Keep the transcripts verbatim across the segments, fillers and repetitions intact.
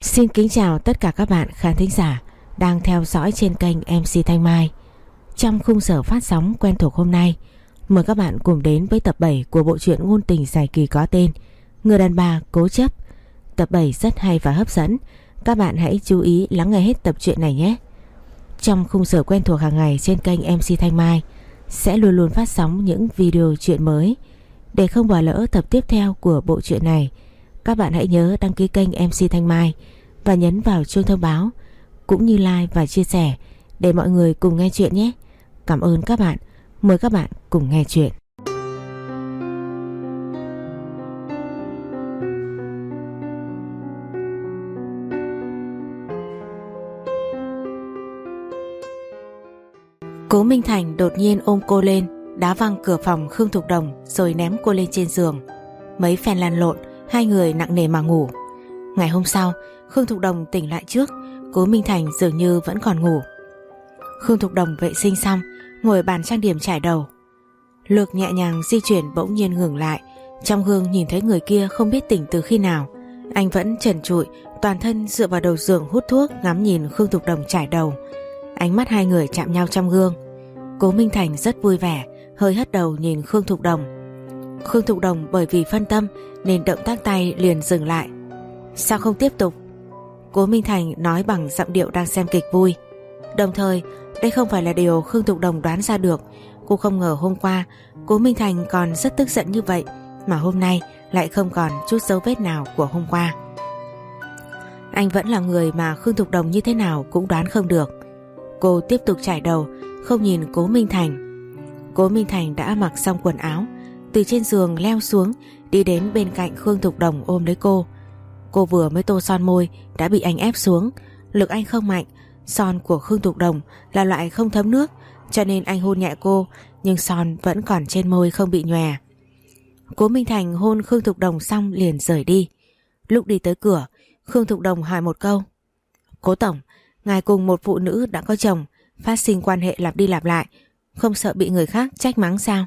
Xin kính chào tất cả các bạn khán thính giả đang theo dõi trên kênh em xê Thanh Mai. Trong khung giờ phát sóng quen thuộc hôm nay, mời các bạn cùng đến với tập bảy của bộ truyện ngôn tình dài kỳ có tên Người đàn bà cố chấp. Tập bảy rất hay và hấp dẫn, các bạn hãy chú ý lắng nghe hết tập truyện này nhé. Trong khung giờ quen thuộc hàng ngày trên kênh em xê Thanh Mai sẽ luôn luôn phát sóng những video truyện mới. Để không bỏ lỡ tập tiếp theo của bộ truyện này, các bạn hãy nhớ đăng ký kênh em xê Thanh Mai và nhấn vào chuông thông báo, cũng như like và chia sẻ để mọi người cùng nghe chuyện nhé. Cảm ơn các bạn. Mời các bạn cùng nghe chuyện. Cố Minh Thành đột nhiên ôm cô lên, đá văng cửa phòng Khương Thục Đồng rồi ném cô lên trên giường. Mấy phen lăn lộn, hai người nặng nề mà ngủ. Ngày hôm sau, Khương Thục Đồng tỉnh lại trước, Cố Minh Thành dường như vẫn còn ngủ. Khương Thục Đồng vệ sinh xong, ngồi bàn trang điểm chải đầu. Lược nhẹ nhàng di chuyển bỗng nhiên ngừng lại. Trong gương nhìn thấy người kia không biết tỉnh từ khi nào. Anh vẫn trần trụi, toàn thân dựa vào đầu giường hút thuốc, ngắm nhìn Khương Thục Đồng chải đầu. Ánh mắt hai người chạm nhau trong gương. Cố Minh Thành rất vui vẻ, hơi hất đầu nhìn Khương Thục Đồng. Khương Thục Đồng bởi vì phân tâm nên động tác tay liền dừng lại. Sao không tiếp tục? Cố Minh Thành nói bằng giọng điệu đang xem kịch vui. Đồng thời, đây không phải là điều Khương Thục Đồng đoán ra được. Cô không ngờ hôm qua Cố Minh Thành còn rất tức giận như vậy, mà hôm nay lại không còn chút dấu vết nào của hôm qua. Anh vẫn là người mà Khương Thục Đồng như thế nào cũng đoán không được. Cô tiếp tục chải đầu, không nhìn Cố Minh Thành. Cố Minh Thành đã mặc xong quần áo, từ trên giường leo xuống, đi đến bên cạnh Khương Thục Đồng ôm lấy cô. Cô vừa mới tô son môi đã bị anh ép xuống. Lực anh không mạnh, son của Khương Thục Đồng là loại không thấm nước, cho nên anh hôn nhẹ cô, nhưng son vẫn còn trên môi không bị nhòe. Cố Minh Thành hôn Khương Thục Đồng xong liền rời đi. Lúc đi tới cửa, Khương Thục Đồng hỏi một câu: Cố tổng, ngài cùng một phụ nữ đã có chồng, phát sinh quan hệ lặp đi lặp lại, không sợ bị người khác trách mắng sao?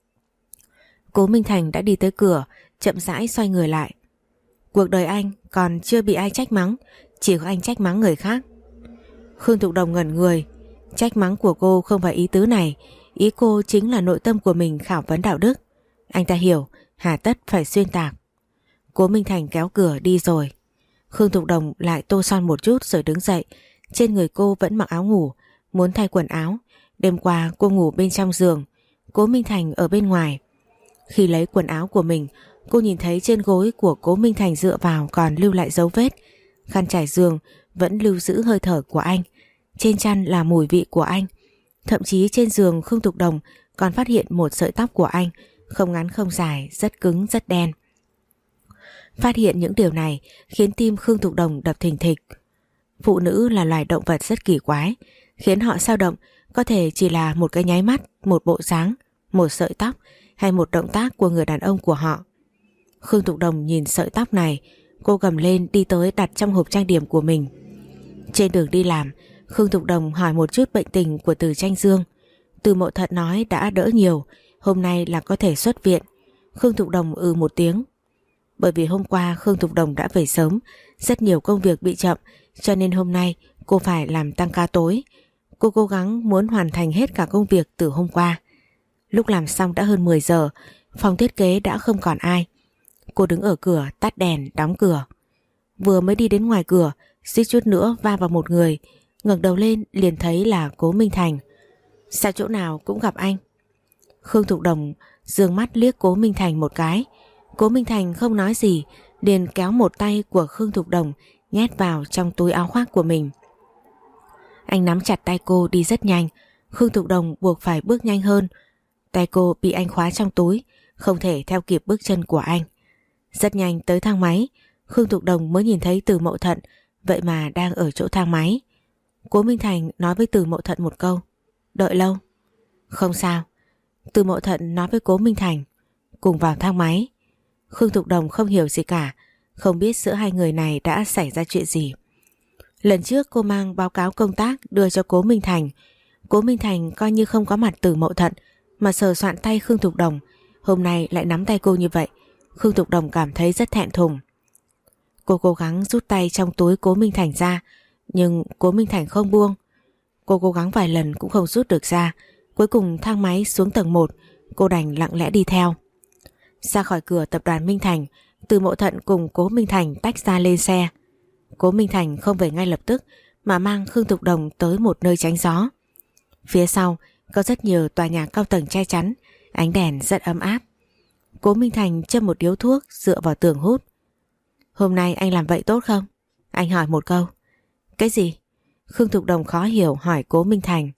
Cố Minh Thành đã đi tới cửa, chậm rãi xoay người lại. Cuộc đời anh còn chưa bị ai trách mắng, chỉ có anh trách mắng người khác. Khương Thục Đồng ngẩn người. Trách mắng của cô không phải ý tứ này, ý cô chính là nội tâm của mình khảo vấn đạo đức. Anh ta hiểu, hà tất phải xuyên tạc. Cố Minh Thành kéo cửa đi rồi. Khương Thục Đồng lại tô son một chút rồi đứng dậy. Trên người cô vẫn mặc áo ngủ, muốn thay quần áo. Đêm qua cô ngủ bên trong giường, Cố Minh Thành ở bên ngoài. Khi lấy quần áo của mình, cô nhìn thấy trên gối của Cố Minh Thành dựa vào còn lưu lại dấu vết. Khăn trải giường vẫn lưu giữ hơi thở của anh, trên chăn là mùi vị của anh. Thậm chí trên giường Khương Thục Đồng còn phát hiện một sợi tóc của anh, không ngắn không dài, rất cứng rất đen. Phát hiện những điều này khiến tim Khương Thục Đồng đập thình thịch. Phụ nữ là loài động vật rất kỳ quái, khiến họ dao động có thể chỉ là một cái nháy mắt, một bộ dáng, một sợi tóc hay một động tác của người đàn ông của họ. Khương Thục Đồng nhìn sợi tóc này, cô gầm lên đi tới đặt trong hộp trang điểm của mình. Trên đường đi làm, Khương Thục Đồng hỏi một chút bệnh tình của Từ Tranh Dương. Từ Mộ Thận nói đã đỡ nhiều, hôm nay là có thể xuất viện. Khương Thục Đồng ừ một tiếng. Bởi vì hôm qua Khương Thục Đồng đã về sớm, rất nhiều công việc bị chậm, cho nên hôm nay cô phải làm tăng ca tối. Cô cố gắng muốn hoàn thành hết cả công việc từ hôm qua. Lúc làm xong đã hơn mười giờ, phòng thiết kế đã không còn ai. Cô đứng ở cửa tắt đèn đóng cửa. Vừa mới đi đến ngoài cửa, suýt chút nữa va vào một người. Ngẩng đầu lên liền thấy là Cố Minh Thành. Sao chỗ nào cũng gặp anh? Khương Thục Đồng dương mắt liếc Cố Minh Thành một cái. Cố Minh Thành không nói gì, liền kéo một tay của Khương Thục Đồng nhét vào trong túi áo khoác của mình. Anh nắm chặt tay cô đi rất nhanh. Khương Thục Đồng buộc phải bước nhanh hơn. Tay cô bị anh khóa trong túi, không thể theo kịp bước chân của anh. Rất nhanh tới thang máy, Khương Thục Đồng mới nhìn thấy Từ Mộ Thận, vậy mà đang ở chỗ thang máy. Cố Minh Thành nói với Từ Mộ Thận một câu: Đợi lâu? Không sao. Từ Mộ Thận nói với Cố Minh Thành: Cùng vào thang máy. Khương Thục Đồng không hiểu gì cả, không biết giữa hai người này đã xảy ra chuyện gì. Lần trước cô mang báo cáo công tác đưa cho Cố Minh Thành. Cố Minh Thành coi như không có mặt Từ Mộ Thận mà sờ soạn tay Khương Thục Đồng. Hôm nay lại nắm tay cô như vậy, Khương Thục Đồng cảm thấy rất thẹn thùng. Cô cố gắng rút tay trong túi Cố Minh Thành ra, nhưng Cố Minh Thành không buông. Cô cố gắng vài lần cũng không rút được ra. Cuối cùng thang máy xuống tầng một, cô đành lặng lẽ đi theo. Ra khỏi cửa tập đoàn Minh Thành, Từ Mộ Thận cùng Cố Minh Thành tách ra lên xe. Cố Minh Thành không về ngay lập tức mà mang Khương Thục Đồng tới một nơi tránh gió. Phía sau có rất nhiều tòa nhà cao tầng che chắn, ánh đèn rất ấm áp. Cố Minh Thành châm một điếu thuốc dựa vào tường hút. Hôm nay anh làm vậy tốt không? Anh hỏi một câu. Cái gì? Khương Thục Đồng khó hiểu hỏi Cố Minh Thành.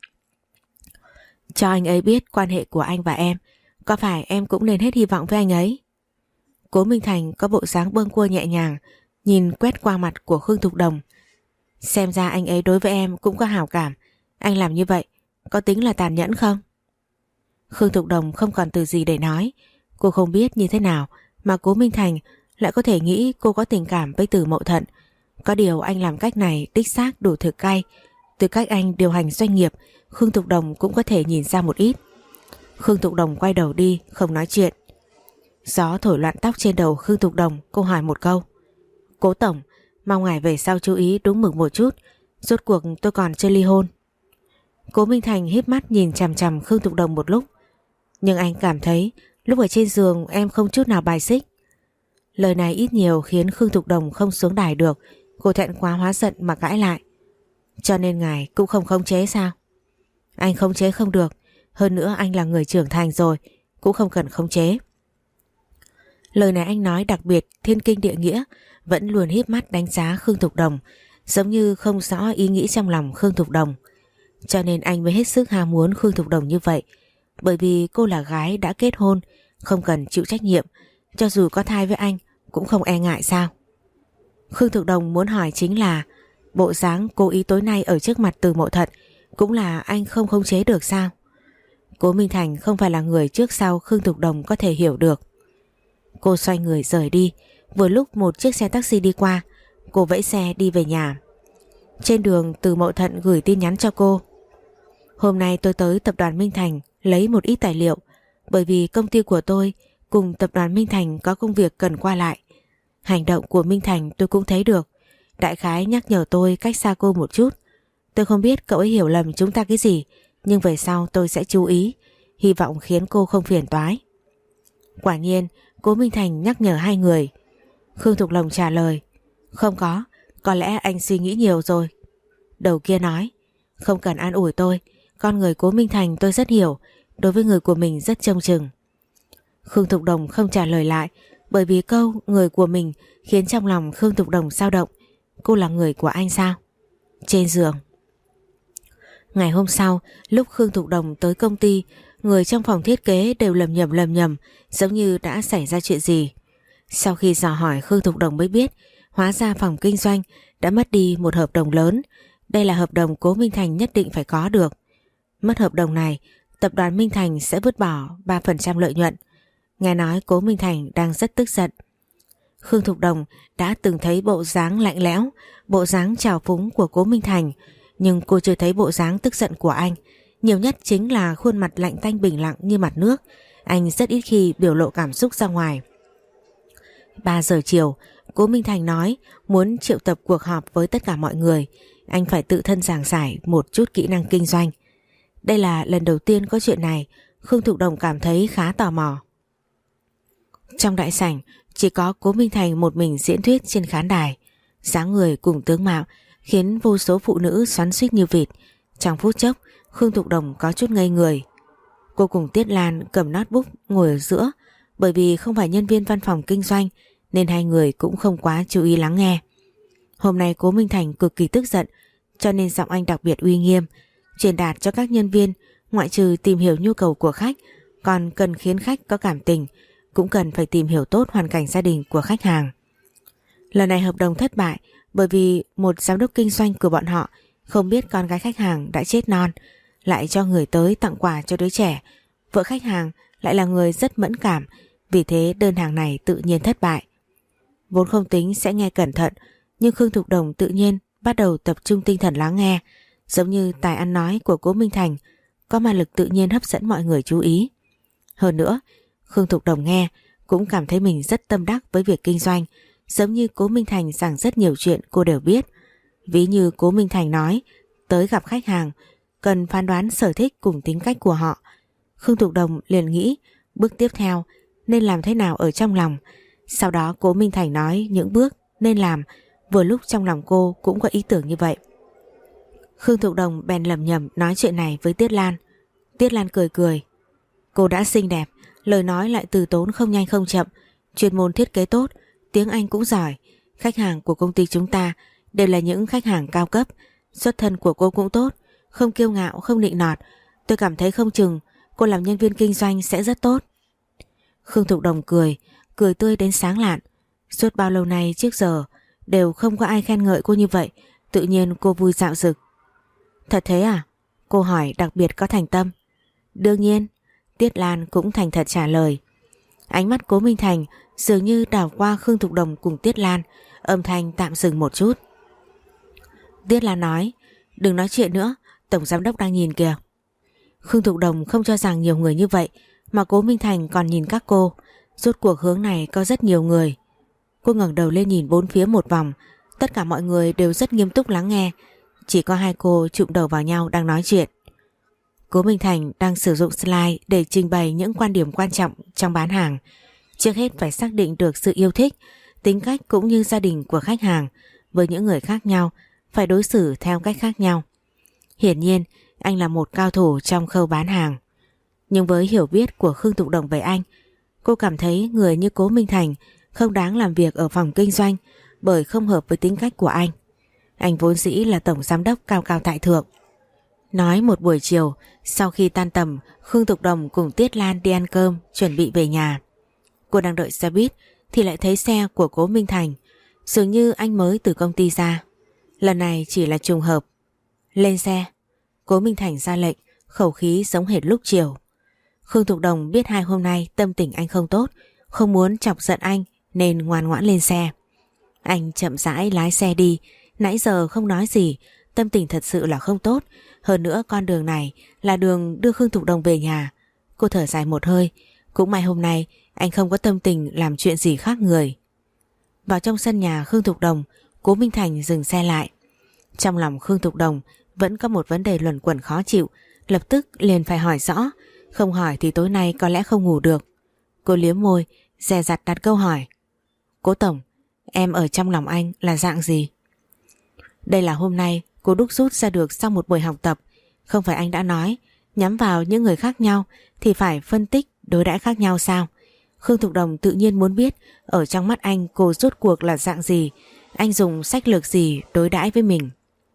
Cho anh ấy biết quan hệ của anh và em, có phải em cũng nên hết hy vọng với anh ấy? Cố Minh Thành có bộ dáng bâng quơ nhẹ nhàng, nhìn quét qua mặt của Khương Thục Đồng. Xem ra anh ấy đối với em cũng có hảo cảm. Anh làm như vậy có tính là tàn nhẫn không? Khương Thục Đồng không còn từ gì để nói. Cô không biết như thế nào mà Cố Minh Thành lại có thể nghĩ cô có tình cảm với Từ Mộ Thận. Có điều anh làm cách này đích xác đủ thực cay. Từ cách anh điều hành doanh nghiệp, Khương Thục Đồng cũng có thể nhìn ra một ít. Khương Thục Đồng quay đầu đi, không nói chuyện. Gió thổi loạn tóc trên đầu Khương Thục Đồng, cô hỏi một câu. Cố tổng, mong ngài về sau chú ý đúng mực một chút. Rốt cuộc tôi còn chưa ly hôn. Cố Minh Thành híp mắt nhìn chằm chằm Khương Thục Đồng một lúc. Nhưng anh cảm thấy lúc ở trên giường em không chút nào bài xích. Lời này ít nhiều khiến Khương Thục Đồng không xuống đài được. Cô thẹn quá hóa giận mà cãi lại. Cho nên ngài cũng không khống chế sao? Anh khống chế không được. Hơn nữa anh là người trưởng thành rồi, cũng không cần khống chế. Lời này anh nói đặc biệt thiên kinh địa nghĩa, vẫn luôn híp mắt đánh giá Khương Thục Đồng, giống như không rõ ý nghĩ trong lòng Khương Thục Đồng. Cho nên anh mới hết sức ham muốn Khương Thục Đồng như vậy, bởi vì cô là gái đã kết hôn, không cần chịu trách nhiệm, cho dù có thai với anh cũng không e ngại sao? Khương Thục Đồng muốn hỏi chính là bộ dáng cố ý tối nay ở trước mặt Từ Mộ Thận cũng là anh không khống chế được sao? Cố Minh Thành không phải là người trước sau Khương Thục Đồng có thể hiểu được. Cô xoay người rời đi. Vừa lúc một chiếc xe taxi đi qua, cô vẫy xe đi về nhà. Trên đường Từ Mộ Thận gửi tin nhắn cho cô. Hôm nay tôi tới tập đoàn Minh Thành lấy một ít tài liệu, bởi vì công ty của tôi cùng tập đoàn Minh Thành có công việc cần qua lại. Hành động của Minh Thành tôi cũng thấy được, đại khái nhắc nhở tôi cách xa cô một chút. Tôi không biết cậu ấy hiểu lầm chúng ta cái gì, nhưng về sau tôi sẽ chú ý, hy vọng khiến cô không phiền toái. Quả nhiên Cố Minh Thành nhắc nhở hai người. Khương Thục Đồng trả lời, không có, có lẽ anh suy nghĩ nhiều rồi. Đầu kia nói, không cần an ủi tôi, con người Cố Minh Thành tôi rất hiểu, đối với người của mình rất trông chừng. Khương Thục Đồng không trả lời lại, bởi vì câu người của mình khiến trong lòng Khương Thục Đồng dao động. Cô là người của anh sao? Trên giường. Ngày hôm sau, lúc Khương Thục Đồng tới công ty, người trong phòng thiết kế đều lầm nhầm lầm nhầm, giống như đã xảy ra chuyện gì. Sau khi dò hỏi, Khương Thục Đồng mới biết, hóa ra phòng kinh doanh đã mất đi một hợp đồng lớn. Đây là hợp đồng Cố Minh Thành nhất định phải có được. Mất hợp đồng này, tập đoàn Minh Thành sẽ vứt bỏ ba phần trăm lợi nhuận. Nghe nói Cố Minh Thành đang rất tức giận. Khương Thục Đồng đã từng thấy bộ dáng lạnh lẽo, bộ dáng trào phúng của Cố Minh Thành, nhưng cô chưa thấy bộ dáng tức giận của anh. Nhiều nhất chính là khuôn mặt lạnh tanh bình lặng như mặt nước. Anh rất ít khi biểu lộ cảm xúc ra ngoài. ba giờ chiều, Cố Minh Thành nói muốn triệu tập cuộc họp với tất cả mọi người. Anh phải tự thân giảng giải một chút kỹ năng kinh doanh. Đây là lần đầu tiên có chuyện này, Khương Thục Đồng cảm thấy khá tò mò. Trong đại sảnh chỉ có Cố Minh Thành một mình diễn thuyết trên khán đài. Dáng người cùng tướng mạo khiến vô số phụ nữ xoắn xuýt như vịt. Trong phút chốc, Khương Thục Đồng có chút ngây người. Cô cùng Tiết Lan cầm notebook ngồi ở giữa, bởi vì không phải nhân viên văn phòng kinh doanh nên hai người cũng không quá chú ý lắng nghe. Hôm nay Cố Minh Thành cực kỳ tức giận, cho nên giọng anh đặc biệt uy nghiêm, truyền đạt cho các nhân viên ngoại trừ tìm hiểu nhu cầu của khách, còn cần khiến khách có cảm tình, cũng cần phải tìm hiểu tốt hoàn cảnh gia đình của khách hàng. Lần này hợp đồng thất bại bởi vì một giám đốc kinh doanh của bọn họ không biết con gái khách hàng đã chết non, lại cho người tới tặng quà cho đứa trẻ. Vợ khách hàng lại là người rất mẫn cảm, vì thế đơn hàng này tự nhiên thất bại. Vốn không tính sẽ nghe cẩn thận, nhưng Khương Thục Đồng tự nhiên bắt đầu tập trung tinh thần lắng nghe, giống như tài ăn nói của Cố Minh Thành có ma lực tự nhiên hấp dẫn mọi người chú ý. Hơn nữa, Khương Thục Đồng nghe cũng cảm thấy mình rất tâm đắc với việc kinh doanh, giống như Cố Minh Thành rằng rất nhiều chuyện cô đều biết. Ví như Cố Minh Thành nói tới gặp khách hàng cần phán đoán sở thích cùng tính cách của họ. Khương Thục Đồng liền nghĩ bước tiếp theo nên làm thế nào ở trong lòng. Sau đó Cố Minh Thành nói những bước nên làm, vừa lúc trong lòng cô cũng có ý tưởng như vậy. Khương Thục Đồng bèn lẩm nhẩm nói chuyện này với Tiết Lan. Tiết Lan cười cười. Cô đã xinh đẹp, lời nói lại từ tốn không nhanh không chậm, chuyên môn thiết kế tốt, tiếng Anh cũng giỏi. Khách hàng của công ty chúng ta đều là những khách hàng cao cấp, xuất thân của cô cũng tốt, không kiêu ngạo, không nịnh nọt. Tôi cảm thấy không chừng cô làm nhân viên kinh doanh sẽ rất tốt. Khương Thục Đồng cười, cười tươi đến sáng lạn. Suốt bao lâu nay trước giờ đều không có ai khen ngợi cô như vậy, tự nhiên cô vui dạo dực. Thật thế à? Cô hỏi đặc biệt có thành tâm. Đương nhiên. Tiết Lan cũng thành thật trả lời. Ánh mắt Cố Minh Thành dường như đảo qua Khương Thục Đồng cùng Tiết Lan, âm thanh tạm dừng một chút. Tiết Lan nói, đừng nói chuyện nữa, tổng giám đốc đang nhìn kìa. Khương Thục Đồng không cho rằng nhiều người như vậy, mà Cố Minh Thành còn nhìn các cô. Rốt cuộc hướng này có rất nhiều người. Cô ngẩng đầu lên nhìn bốn phía một vòng, tất cả mọi người đều rất nghiêm túc lắng nghe, chỉ có hai cô chụm đầu vào nhau đang nói chuyện. Cố Minh Thành đang sử dụng slide để trình bày những quan điểm quan trọng trong bán hàng. Trước hết phải xác định được sự yêu thích, tính cách cũng như gia đình của khách hàng. Với những người khác nhau, phải đối xử theo cách khác nhau. Hiển nhiên, anh là một cao thủ trong khâu bán hàng. Nhưng với hiểu biết của Khương Thục Đồng về anh, cô cảm thấy người như Cố Minh Thành không đáng làm việc ở phòng kinh doanh bởi không hợp với tính cách của anh. Anh vốn dĩ là tổng giám đốc cao cao tại thượng. Nói một buổi chiều, sau khi tan tầm, Khương Thục Đồng cùng Tiết Lan đi ăn cơm, chuẩn bị về nhà. Cô đang đợi xe buýt thì lại thấy xe của Cố Minh Thành, dường như anh mới từ công ty ra. Lần này chỉ là trùng hợp. Lên xe. Cố Minh Thành ra lệnh, khẩu khí giống hệt lúc chiều. Khương Thục Đồng biết hai hôm nay tâm tình anh không tốt, không muốn chọc giận anh nên ngoan ngoãn lên xe. Anh chậm rãi lái xe đi, nãy giờ không nói gì, tâm tình thật sự là không tốt. Hơn nữa con đường này là đường đưa Khương Thục Đồng về nhà. Cô thở dài một hơi, cũng may hôm nay anh không có tâm tình làm chuyện gì khác người. Vào trong sân nhà Khương Thục Đồng, Cố Minh Thành dừng xe lại. Trong lòng Khương Thục Đồng vẫn có một vấn đề luẩn quẩn khó chịu, lập tức liền phải hỏi rõ, không hỏi thì tối nay có lẽ không ngủ được. Cô liếm môi, dè dặt đặt câu hỏi. Cố Tổng, em ở trong lòng anh là dạng gì? Đây là hôm nay cô đúc rút ra được sau một buổi học tập. Không phải anh đã nói nhắm vào những người khác nhau thì phải phân tích đối đãi khác nhau sao? Khương Thục Đồng tự nhiên muốn biết ở trong mắt anh cô rốt cuộc là dạng gì, anh dùng sách lược gì đối đãi với mình.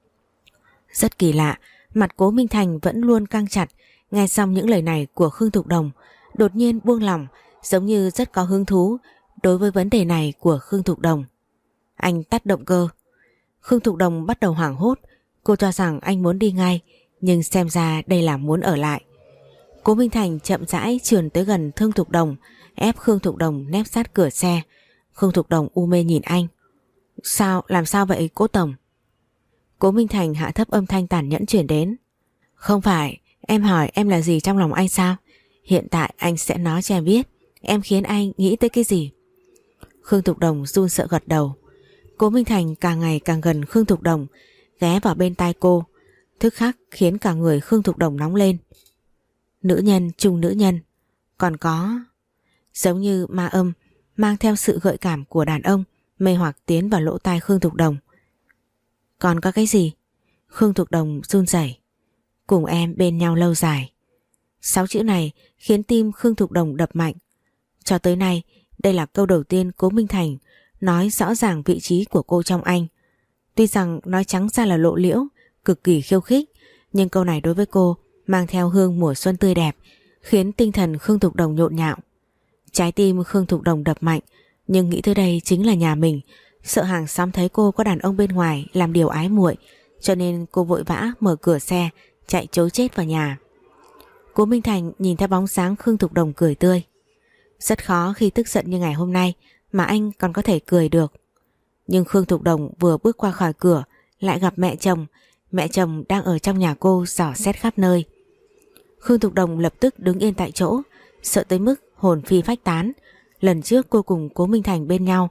Rất kỳ lạ, mặt Cố Minh Thành vẫn luôn căng chặt. Nghe xong những lời này của Khương Thục Đồng, đột nhiên buông lỏng, giống như rất có hứng thú đối với vấn đề này của Khương Thục Đồng. Anh tắt động cơ. Khương Thục Đồng bắt đầu hoảng hốt. Cô cho rằng anh muốn đi ngay, nhưng xem ra đây là muốn ở lại. Cố Minh Thành chậm rãi trườn tới gần Khương Thục Đồng, ép Khương Thục Đồng nép sát cửa xe. Khương Thục Đồng u mê nhìn anh. Sao, làm sao vậy Cố Tổng? Cố Minh Thành hạ thấp âm thanh tàn nhẫn chuyển đến. Không phải, em hỏi em là gì trong lòng anh sao? Hiện tại anh sẽ nói cho em biết em khiến anh nghĩ tới cái gì. Khương Thục Đồng run sợ gật đầu. Cố Minh Thành càng ngày càng gần Khương Thục Đồng, ghé vào bên tai cô, tức khắc khiến cả người Khương Thục Đồng nóng lên. Nữ nhân chung nữ nhân, còn có giống như ma âm mang theo sự gợi cảm của đàn ông mê hoặc tiến vào lỗ tai Khương Thục Đồng. Còn có cái gì? Khương Thục Đồng run rẩy. Cùng em bên nhau lâu dài. Sáu chữ này khiến tim Khương Thục Đồng đập mạnh. Cho tới nay, đây là câu đầu tiên Cố Minh Thành nói rõ ràng vị trí của cô trong anh. Tuy rằng nói trắng ra là lộ liễu, cực kỳ khiêu khích, nhưng câu này đối với cô mang theo hương mùa xuân tươi đẹp, khiến tinh thần Khương Thục Đồng nhộn nhạo. Trái tim Khương Thục Đồng đập mạnh, nhưng nghĩ tới đây chính là nhà mình, sợ hàng xóm thấy cô có đàn ông bên ngoài làm điều ái muội, cho nên cô vội vã mở cửa xe, chạy trối chết vào nhà. Cố Minh Thành nhìn theo bóng dáng Khương Thục Đồng cười tươi. Rất khó khi tức giận như ngày hôm nay mà anh còn có thể cười được. Nhưng Khương Thục Đồng vừa bước qua khỏi cửa lại gặp mẹ chồng. Mẹ chồng đang ở trong nhà cô dò xét khắp nơi. Khương Thục Đồng lập tức đứng yên tại chỗ, sợ tới mức hồn phi phách tán. Lần trước cô cùng Cố Minh Thành bên nhau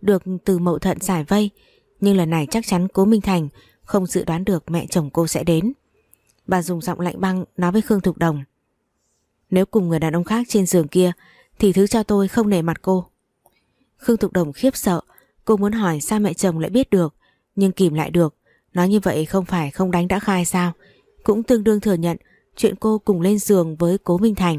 được Từ Mậu Thận giải vây, nhưng lần này chắc chắn Cố Minh Thành không dự đoán được mẹ chồng cô sẽ đến. Bà dùng giọng lạnh băng nói với Khương Thục Đồng: "Nếu cùng người đàn ông khác trên giường kia thì thứ cho tôi không nể mặt cô." Khương Thục Đồng khiếp sợ, cô muốn hỏi sao mẹ chồng lại biết được, nhưng kìm lại được. Nói như vậy không phải không đánh đã khai sao, cũng tương đương thừa nhận chuyện cô cùng lên giường với Cố Minh Thành.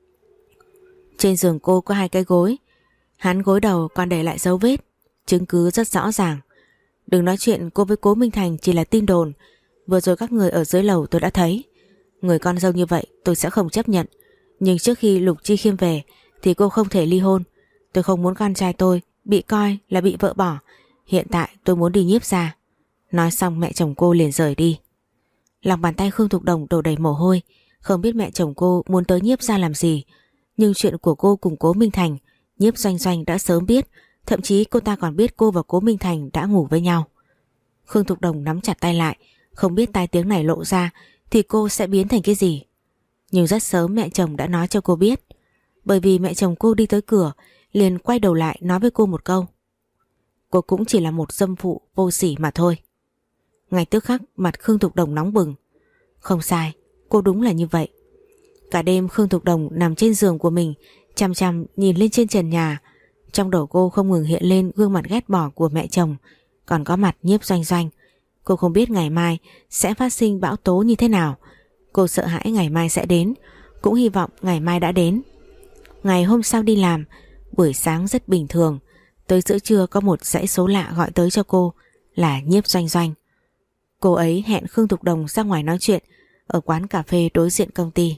Trên giường cô có hai cái gối, hắn gối đầu còn để lại dấu vết, chứng cứ rất rõ ràng. Đừng nói chuyện cô với Cố Minh Thành chỉ là tin đồn, vừa rồi các người ở dưới lầu tôi đã thấy. Người con dâu như vậy tôi sẽ không chấp nhận, nhưng trước khi Lục Chi Khiêm về thì cô không thể ly hôn. Tôi không muốn con trai tôi bị coi là bị vợ bỏ. Hiện tại tôi muốn đi Nhiếp gia. Nói xong mẹ chồng cô liền rời đi. Lòng bàn tay Khương Thục Đồng đổ đầy mồ hôi, không biết mẹ chồng cô muốn tới Nhiếp gia làm gì. Nhưng chuyện của cô cùng Cố Minh Thành, Nhiếp Doanh Doanh đã sớm biết, thậm chí cô ta còn biết cô và Cố Minh Thành đã ngủ với nhau. Khương Thục Đồng nắm chặt tay lại, không biết tai tiếng này lộ ra thì cô sẽ biến thành cái gì. Nhưng rất sớm mẹ chồng đã nói cho cô biết, bởi vì mẹ chồng cô đi tới cửa liền quay đầu lại nói với cô một câu: "Cô cũng chỉ là một dâm phụ vô sỉ mà thôi." Ngay tức khắc mặt Khương Thục Đồng nóng bừng. Không sai, cô đúng là như vậy. Cả đêm Khương Thục Đồng nằm trên giường của mình, chằm chằm nhìn lên trên trần nhà. Trong đầu cô không ngừng hiện lên gương mặt ghét bỏ của mẹ chồng, còn có mặt Nhiếp Doanh Doanh. Cô không biết ngày mai sẽ phát sinh bão tố như thế nào. Cô sợ hãi ngày mai sẽ đến, cũng hy vọng ngày mai đã đến. Ngày hôm sau đi làm, buổi sáng rất bình thường. Tới giữa trưa có một dãy số lạ gọi tới cho cô, là Nhiếp Doanh Doanh. Cô ấy hẹn Khương Thục Đồng ra ngoài nói chuyện ở quán cà phê đối diện công ty.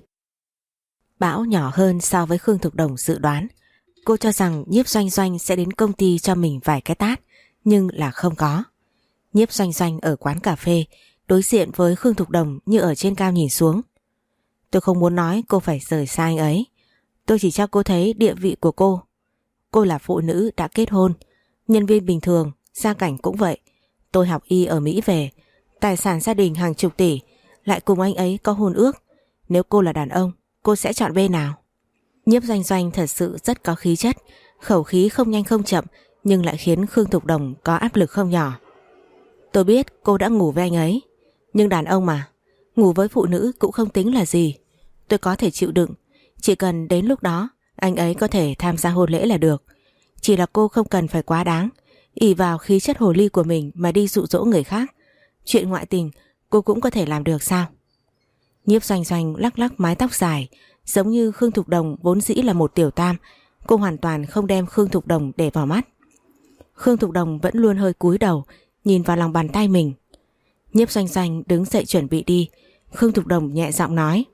Bão nhỏ hơn so với Khương Thục Đồng dự đoán. Cô cho rằng Nhiếp Doanh Doanh sẽ đến công ty cho mình vài cái tát, nhưng là không có. Nhiếp Doanh Doanh ở quán cà phê đối diện với Khương Thục Đồng như ở trên cao nhìn xuống. "Tôi không muốn nói cô phải rời xa anh ấy. Tôi chỉ cho cô thấy địa vị của cô. Cô là phụ nữ đã kết hôn, nhân viên bình thường, gia cảnh cũng vậy. Tôi học y ở Mỹ về, tài sản gia đình hàng chục tỷ, lại cùng anh ấy có hôn ước. Nếu cô là đàn ông, cô sẽ chọn bên nào?" Nhiếp Doanh Doanh thật sự rất có khí chất, khẩu khí không nhanh không chậm, nhưng lại khiến Khương Thục Đồng có áp lực không nhỏ. "Tôi biết cô đã ngủ với anh ấy, nhưng đàn ông mà, ngủ với phụ nữ cũng không tính là gì. Tôi có thể chịu đựng, chỉ cần đến lúc đó anh ấy có thể tham gia hôn lễ là được. Chỉ là cô không cần phải quá đáng, ỷ vào khí chất hồ ly của mình mà đi dụ dỗ người khác. Chuyện ngoại tình cô cũng có thể làm được sao?" Nhiếp Doanh Doanh lắc lắc mái tóc dài, giống như Khương Thục Đồng vốn dĩ là một tiểu tam. Cô hoàn toàn không đem Khương Thục Đồng để vào mắt. Khương Thục Đồng vẫn luôn hơi cúi đầu nhìn vào lòng bàn tay mình. Nhiếp Doanh Doanh đứng dậy chuẩn bị đi. Khương Thục Đồng nhẹ giọng nói: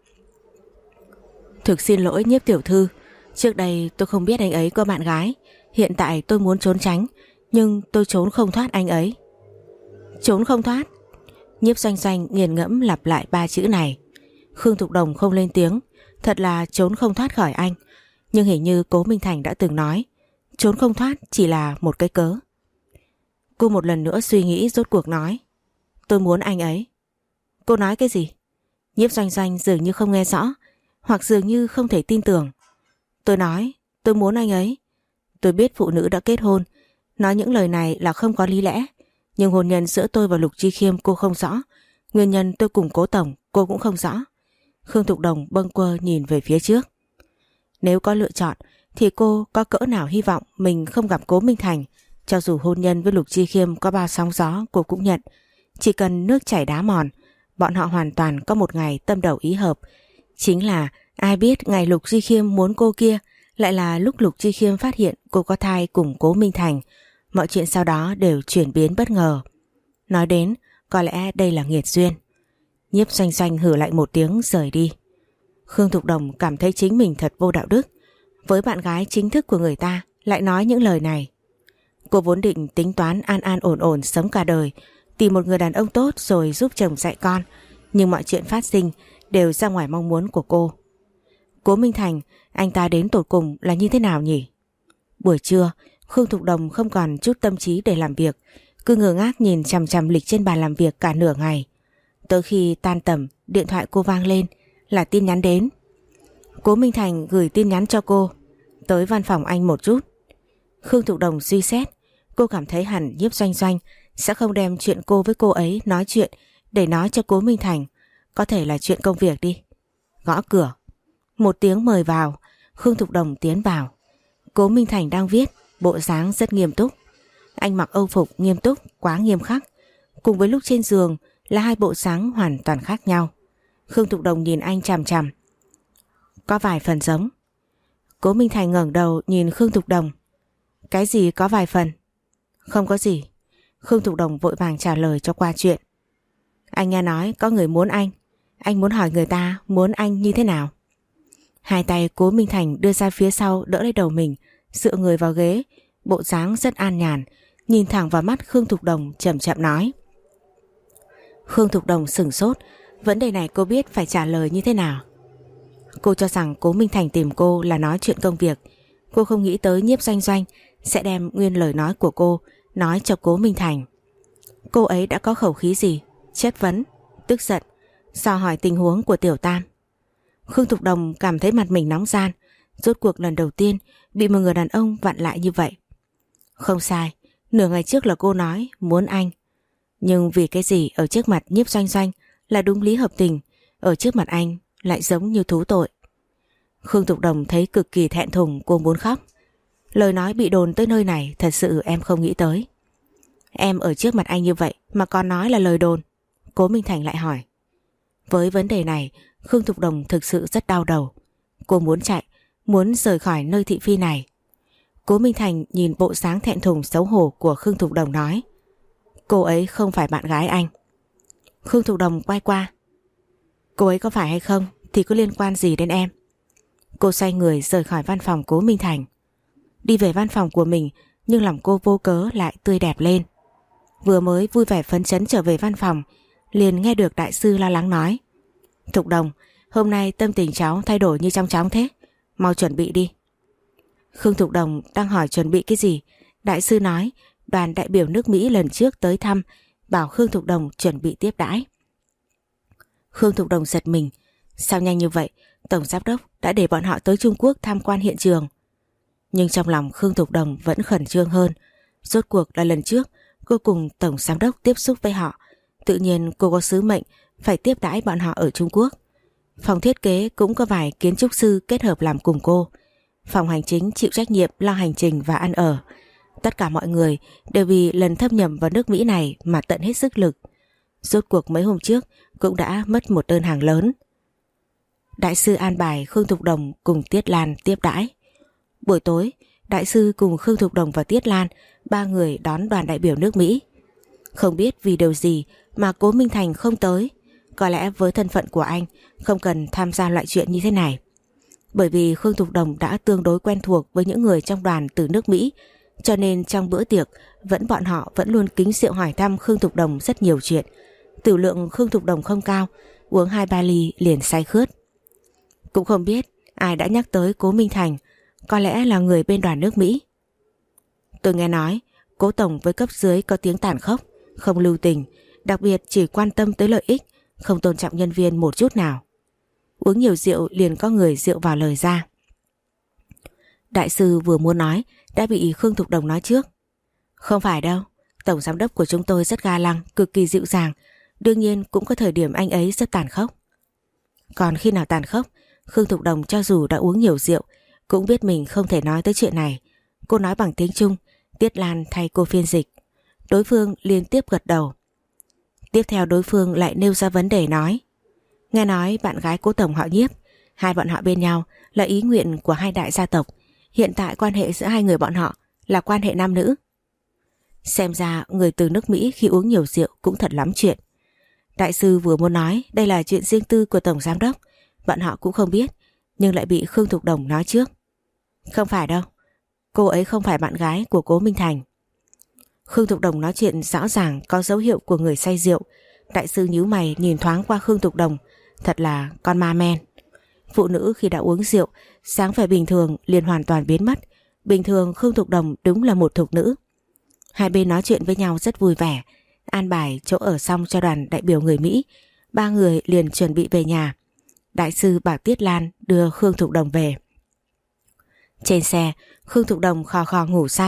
"Thực xin lỗi Nhiếp tiểu thư, trước đây tôi không biết anh ấy có bạn gái. Hiện tại tôi muốn trốn tránh, nhưng tôi trốn không thoát anh ấy." "Trốn không thoát?" Nhiếp Doanh Doanh nghiền ngẫm lặp lại ba chữ này. Khương Thục Đồng không lên tiếng. Thật là trốn không thoát khỏi anh. Nhưng hình như Cố Minh Thành đã từng nói, trốn không thoát chỉ là một cái cớ. Cô một lần nữa suy nghĩ rốt cuộc nói: "Tôi muốn anh ấy." "Cô nói cái gì?" Nhiếp Doanh Doanh dường như không nghe rõ, hoặc dường như không thể tin tưởng. "Tôi nói tôi muốn anh ấy. Tôi biết phụ nữ đã kết hôn, nói những lời này là không có lý lẽ, nhưng hôn nhân giữa tôi và Lục Chi Khiêm cô không rõ. Nguyên nhân tôi cùng Cố tổng cô cũng không rõ." Khương Thục Đồng bâng quơ nhìn về phía trước. Nếu có lựa chọn thì cô có cỡ nào hy vọng mình không gặp Cố Minh Thành. Cho dù hôn nhân với Lục Chi Khiêm có bao sóng gió cô cũng nhận. Chỉ cần nước chảy đá mòn, bọn họ hoàn toàn có một ngày tâm đầu ý hợp. Chính là ai biết ngày Lục Chi Khiêm muốn cô kia lại là lúc Lục Chi Khiêm phát hiện cô có thai cùng Cố Minh Thành. Mọi chuyện sau đó đều chuyển biến bất ngờ. Nói đến, có lẽ đây là nghiệt duyên. Nhiếp Doanh Doanh hử lại một tiếng rời đi. Khương Thục Đồng cảm thấy chính mình thật vô đạo đức. Với bạn gái chính thức của người ta lại nói những lời này. Cô vốn định tính toán an an ổn ổn sống cả đời, tìm một người đàn ông tốt rồi giúp chồng dạy con. Nhưng mọi chuyện phát sinh đều ra ngoài mong muốn của cô. Cố Minh Thành, anh ta đến tột cùng là như thế nào nhỉ? Buổi trưa, Khương Thục Đồng không còn chút tâm trí để làm việc, cứ ngơ ngác nhìn chằm chằm lịch trên bàn làm việc cả nửa ngày. Tới khi tan tầm, điện thoại cô vang lên, là tin nhắn đến. Cố Minh Thành gửi tin nhắn cho cô: "Tới văn phòng anh một chút." Khương Thục Đồng suy xét, Cô cảm thấy hẳn Nhiếp Doanh Doanh sẽ không đem chuyện cô với cô ấy nói chuyện để nói cho Cố Minh Thành. Có thể là chuyện công việc đi. Gõ cửa. Một tiếng mời vào. Khương Thục Đồng tiến vào. Cố Minh Thành đang viết, bộ dáng rất nghiêm túc. Anh mặc âu phục nghiêm túc, quá nghiêm khắc. Cùng với lúc trên giường là hai bộ dáng hoàn toàn khác nhau. Khương Thục Đồng nhìn anh chằm chằm. Có vài phần giống. Cố Minh Thành ngẩng đầu nhìn Khương Thục Đồng. Cái gì có vài phần? Không có gì. Khương Thục Đồng vội vàng trả lời cho qua chuyện. Anh nghe nói có người muốn anh. Anh muốn hỏi người ta muốn anh như thế nào? Hai tay Cố Minh Thành đưa ra phía sau đỡ lấy đầu mình, dựa người vào ghế, bộ dáng rất an nhàn, nhìn thẳng vào mắt Khương Thục Đồng chậm chậm nói. Khương Thục Đồng sửng sốt, vấn đề này cô biết phải trả lời như thế nào. Cô cho rằng Cố Minh Thành tìm cô là nói chuyện công việc. Cô không nghĩ tới Nhiếp Doanh Doanh sẽ đem nguyên lời nói của cô nói cho Cố Minh Thành. Cô ấy đã có khẩu khí gì? Chất vấn, tức giận, dò hỏi tình huống của Tiểu Tam. Khương Thục Đồng cảm thấy mặt mình nóng ran. Rốt cuộc lần đầu tiên bị một người đàn ông vặn lại như vậy. Không sai, nửa ngày trước là cô nói muốn anh. Nhưng vì cái gì ở trước mặt Nhiếp Doanh Doanh là đúng lý hợp tình, ở trước mặt anh lại giống như thú tội. Khương Thục Đồng thấy cực kỳ thẹn thùng, cô muốn khóc. Lời nói bị đồn tới nơi này thật sự em không nghĩ tới. Em ở trước mặt anh như vậy mà còn nói là lời đồn. Cố Minh Thành lại hỏi. Với vấn đề này Khương Thục Đồng thực sự rất đau đầu. Cô muốn chạy, muốn rời khỏi nơi thị phi này. Cố Minh Thành nhìn bộ dáng thẹn thùng xấu hổ của Khương Thục Đồng nói. Cô ấy không phải bạn gái anh. Khương Thục Đồng quay qua. Cô ấy có phải hay không thì có liên quan gì đến em? Cô xoay người rời khỏi văn phòng Cố Minh Thành. Đi về văn phòng của mình, nhưng lòng cô vô cớ lại tươi đẹp lên. Vừa mới vui vẻ phấn chấn trở về văn phòng, liền nghe được đại sư lo lắng nói. Thục Đồng, hôm nay tâm tình cháu thay đổi như trong chóng thế. Mau chuẩn bị đi. Khương Thục Đồng đang hỏi chuẩn bị cái gì. Đại sư nói đoàn đại biểu nước Mỹ lần trước tới thăm, bảo Khương Thục Đồng chuẩn bị tiếp đãi. Khương Thục Đồng giật mình. Sao nhanh như vậy? Tổng giám đốc đã để bọn họ tới Trung Quốc tham quan hiện trường. Nhưng trong lòng Khương Thục Đồng vẫn khẩn trương hơn. Rốt cuộc là lần trước cô cùng tổng giám đốc tiếp xúc với họ, tự nhiên cô có sứ mệnh phải tiếp đãi bọn họ ở Trung Quốc. Phòng thiết kế cũng có vài kiến trúc sư kết hợp làm cùng cô. Phòng hành chính chịu trách nhiệm lo hành trình và ăn ở. Tất cả mọi người đều vì lần thâm nhập vào nước Mỹ này mà tận hết sức lực. Rốt cuộc mấy hôm trước cũng đã mất một đơn hàng lớn. Đại sư an bài Khương Thục Đồng cùng Tiết Lan tiếp đãi. Buổi tối, đại sư cùng Khương Thục Đồng và Tiết Lan, ba người đón đoàn đại biểu nước Mỹ. Không biết vì điều gì mà Cố Minh Thành không tới. Có lẽ với thân phận của anh không cần tham gia loại chuyện như thế này. Bởi vì Khương Thục Đồng đã tương đối quen thuộc với những người trong đoàn từ nước Mỹ, cho nên trong bữa tiệc vẫn bọn họ vẫn luôn kính rượu hỏi thăm Khương Thục Đồng rất nhiều chuyện. Tiểu lượng Khương Thục Đồng không cao, uống hai ba ly liền say khướt. Cũng không biết ai đã nhắc tới Cố Minh Thành, có lẽ là người bên đoàn nước Mỹ. Tôi nghe nói Cố Tổng với cấp dưới có tiếng tàn khốc, không lưu tình, đặc biệt chỉ quan tâm tới lợi ích, không tôn trọng nhân viên một chút nào. Uống nhiều rượu liền có người rượu vào lời ra. Đại sư vừa muốn nói đã bị Khương Thục Đồng nói trước. Không phải đâu, tổng giám đốc của chúng tôi rất ga lăng, cực kỳ dịu dàng, đương nhiên cũng có thời điểm anh ấy rất tàn khốc. Còn khi nào tàn khốc, Khương Thục Đồng cho dù đã uống nhiều rượu cũng biết mình không thể nói tới chuyện này. Cô nói bằng tiếng Trung, Tiết Lan thay cô phiên dịch. Đối phương liên tiếp gật đầu. Tiếp theo đối phương lại nêu ra vấn đề nói. Nghe nói bạn gái Cố Tổng họ Nhiếp, hai bọn họ bên nhau là ý nguyện của hai đại gia tộc. Hiện tại quan hệ giữa hai người bọn họ là quan hệ nam nữ. Xem ra người từ nước Mỹ khi uống nhiều rượu cũng thật lắm chuyện. Đại sư vừa muốn nói đây là chuyện riêng tư của tổng giám đốc, bọn họ cũng không biết, nhưng lại bị Khương Thục Đồng nói trước. Không phải đâu, cô ấy không phải bạn gái của Cố Minh Thành. Khương Thục Đồng nói chuyện rõ ràng có dấu hiệu của người say rượu. Đại sư nhíu mày nhìn thoáng qua Khương Thục Đồng, thật là con ma men. Phụ nữ khi đã uống rượu, sáng vẻ bình thường liền hoàn toàn biến mất. Bình thường Khương Thục Đồng đúng là một thục nữ. Hai bên nói chuyện với nhau rất vui vẻ, an bài chỗ ở xong cho đoàn đại biểu người Mỹ. Ba người liền chuẩn bị về nhà. Đại sư bảo Tiết Lan đưa Khương Thục Đồng về. Trên xe, Khương Thục Đồng khò khò ngủ say.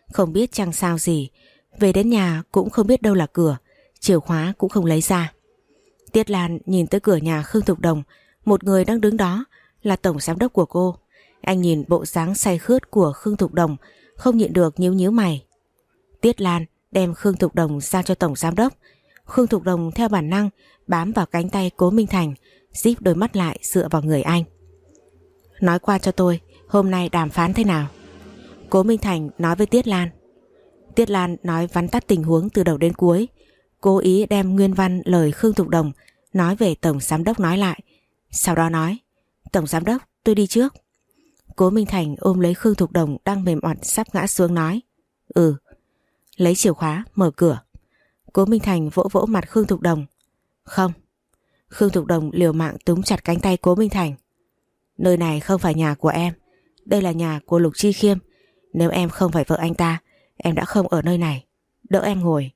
Không biết chăng sao gì. Về đến nhà cũng không biết đâu là cửa, chìa khóa cũng không lấy ra. Tiết Lan nhìn tới cửa nhà Khương Thục Đồng, một người đang đứng đó là tổng giám đốc của cô. Anh nhìn bộ dáng say khướt của Khương Thục Đồng, không nhịn được nhíu nhíu mày. Tiết Lan đem Khương Thục Đồng giao cho tổng giám đốc. Khương Thục Đồng theo bản năng bám vào cánh tay Cố Minh Thành, díp đôi mắt lại dựa vào người anh. Nói qua cho tôi, hôm nay đàm phán thế nào? Cố Minh Thành nói với Tiết Lan. Tiết Lan nói vắn tắt tình huống từ đầu đến cuối, cố ý đem nguyên văn lời Khương Thục Đồng nói về tổng giám đốc nói lại. Sau đó nói, tổng giám đốc, tôi đi trước. Cố Minh Thành ôm lấy Khương Thục Đồng đang mềm oặt sắp ngã xuống nói, ừ. Lấy chìa khóa mở cửa. Cố Minh Thành vỗ vỗ mặt Khương Thục Đồng. Không. Khương Thục Đồng liều mạng túm chặt cánh tay Cố Minh Thành. Nơi này không phải nhà của em, đây là nhà của Lục Chi Khiêm. Nếu em không phải vợ anh ta, em đã không ở nơi này. Đỡ em ngồi.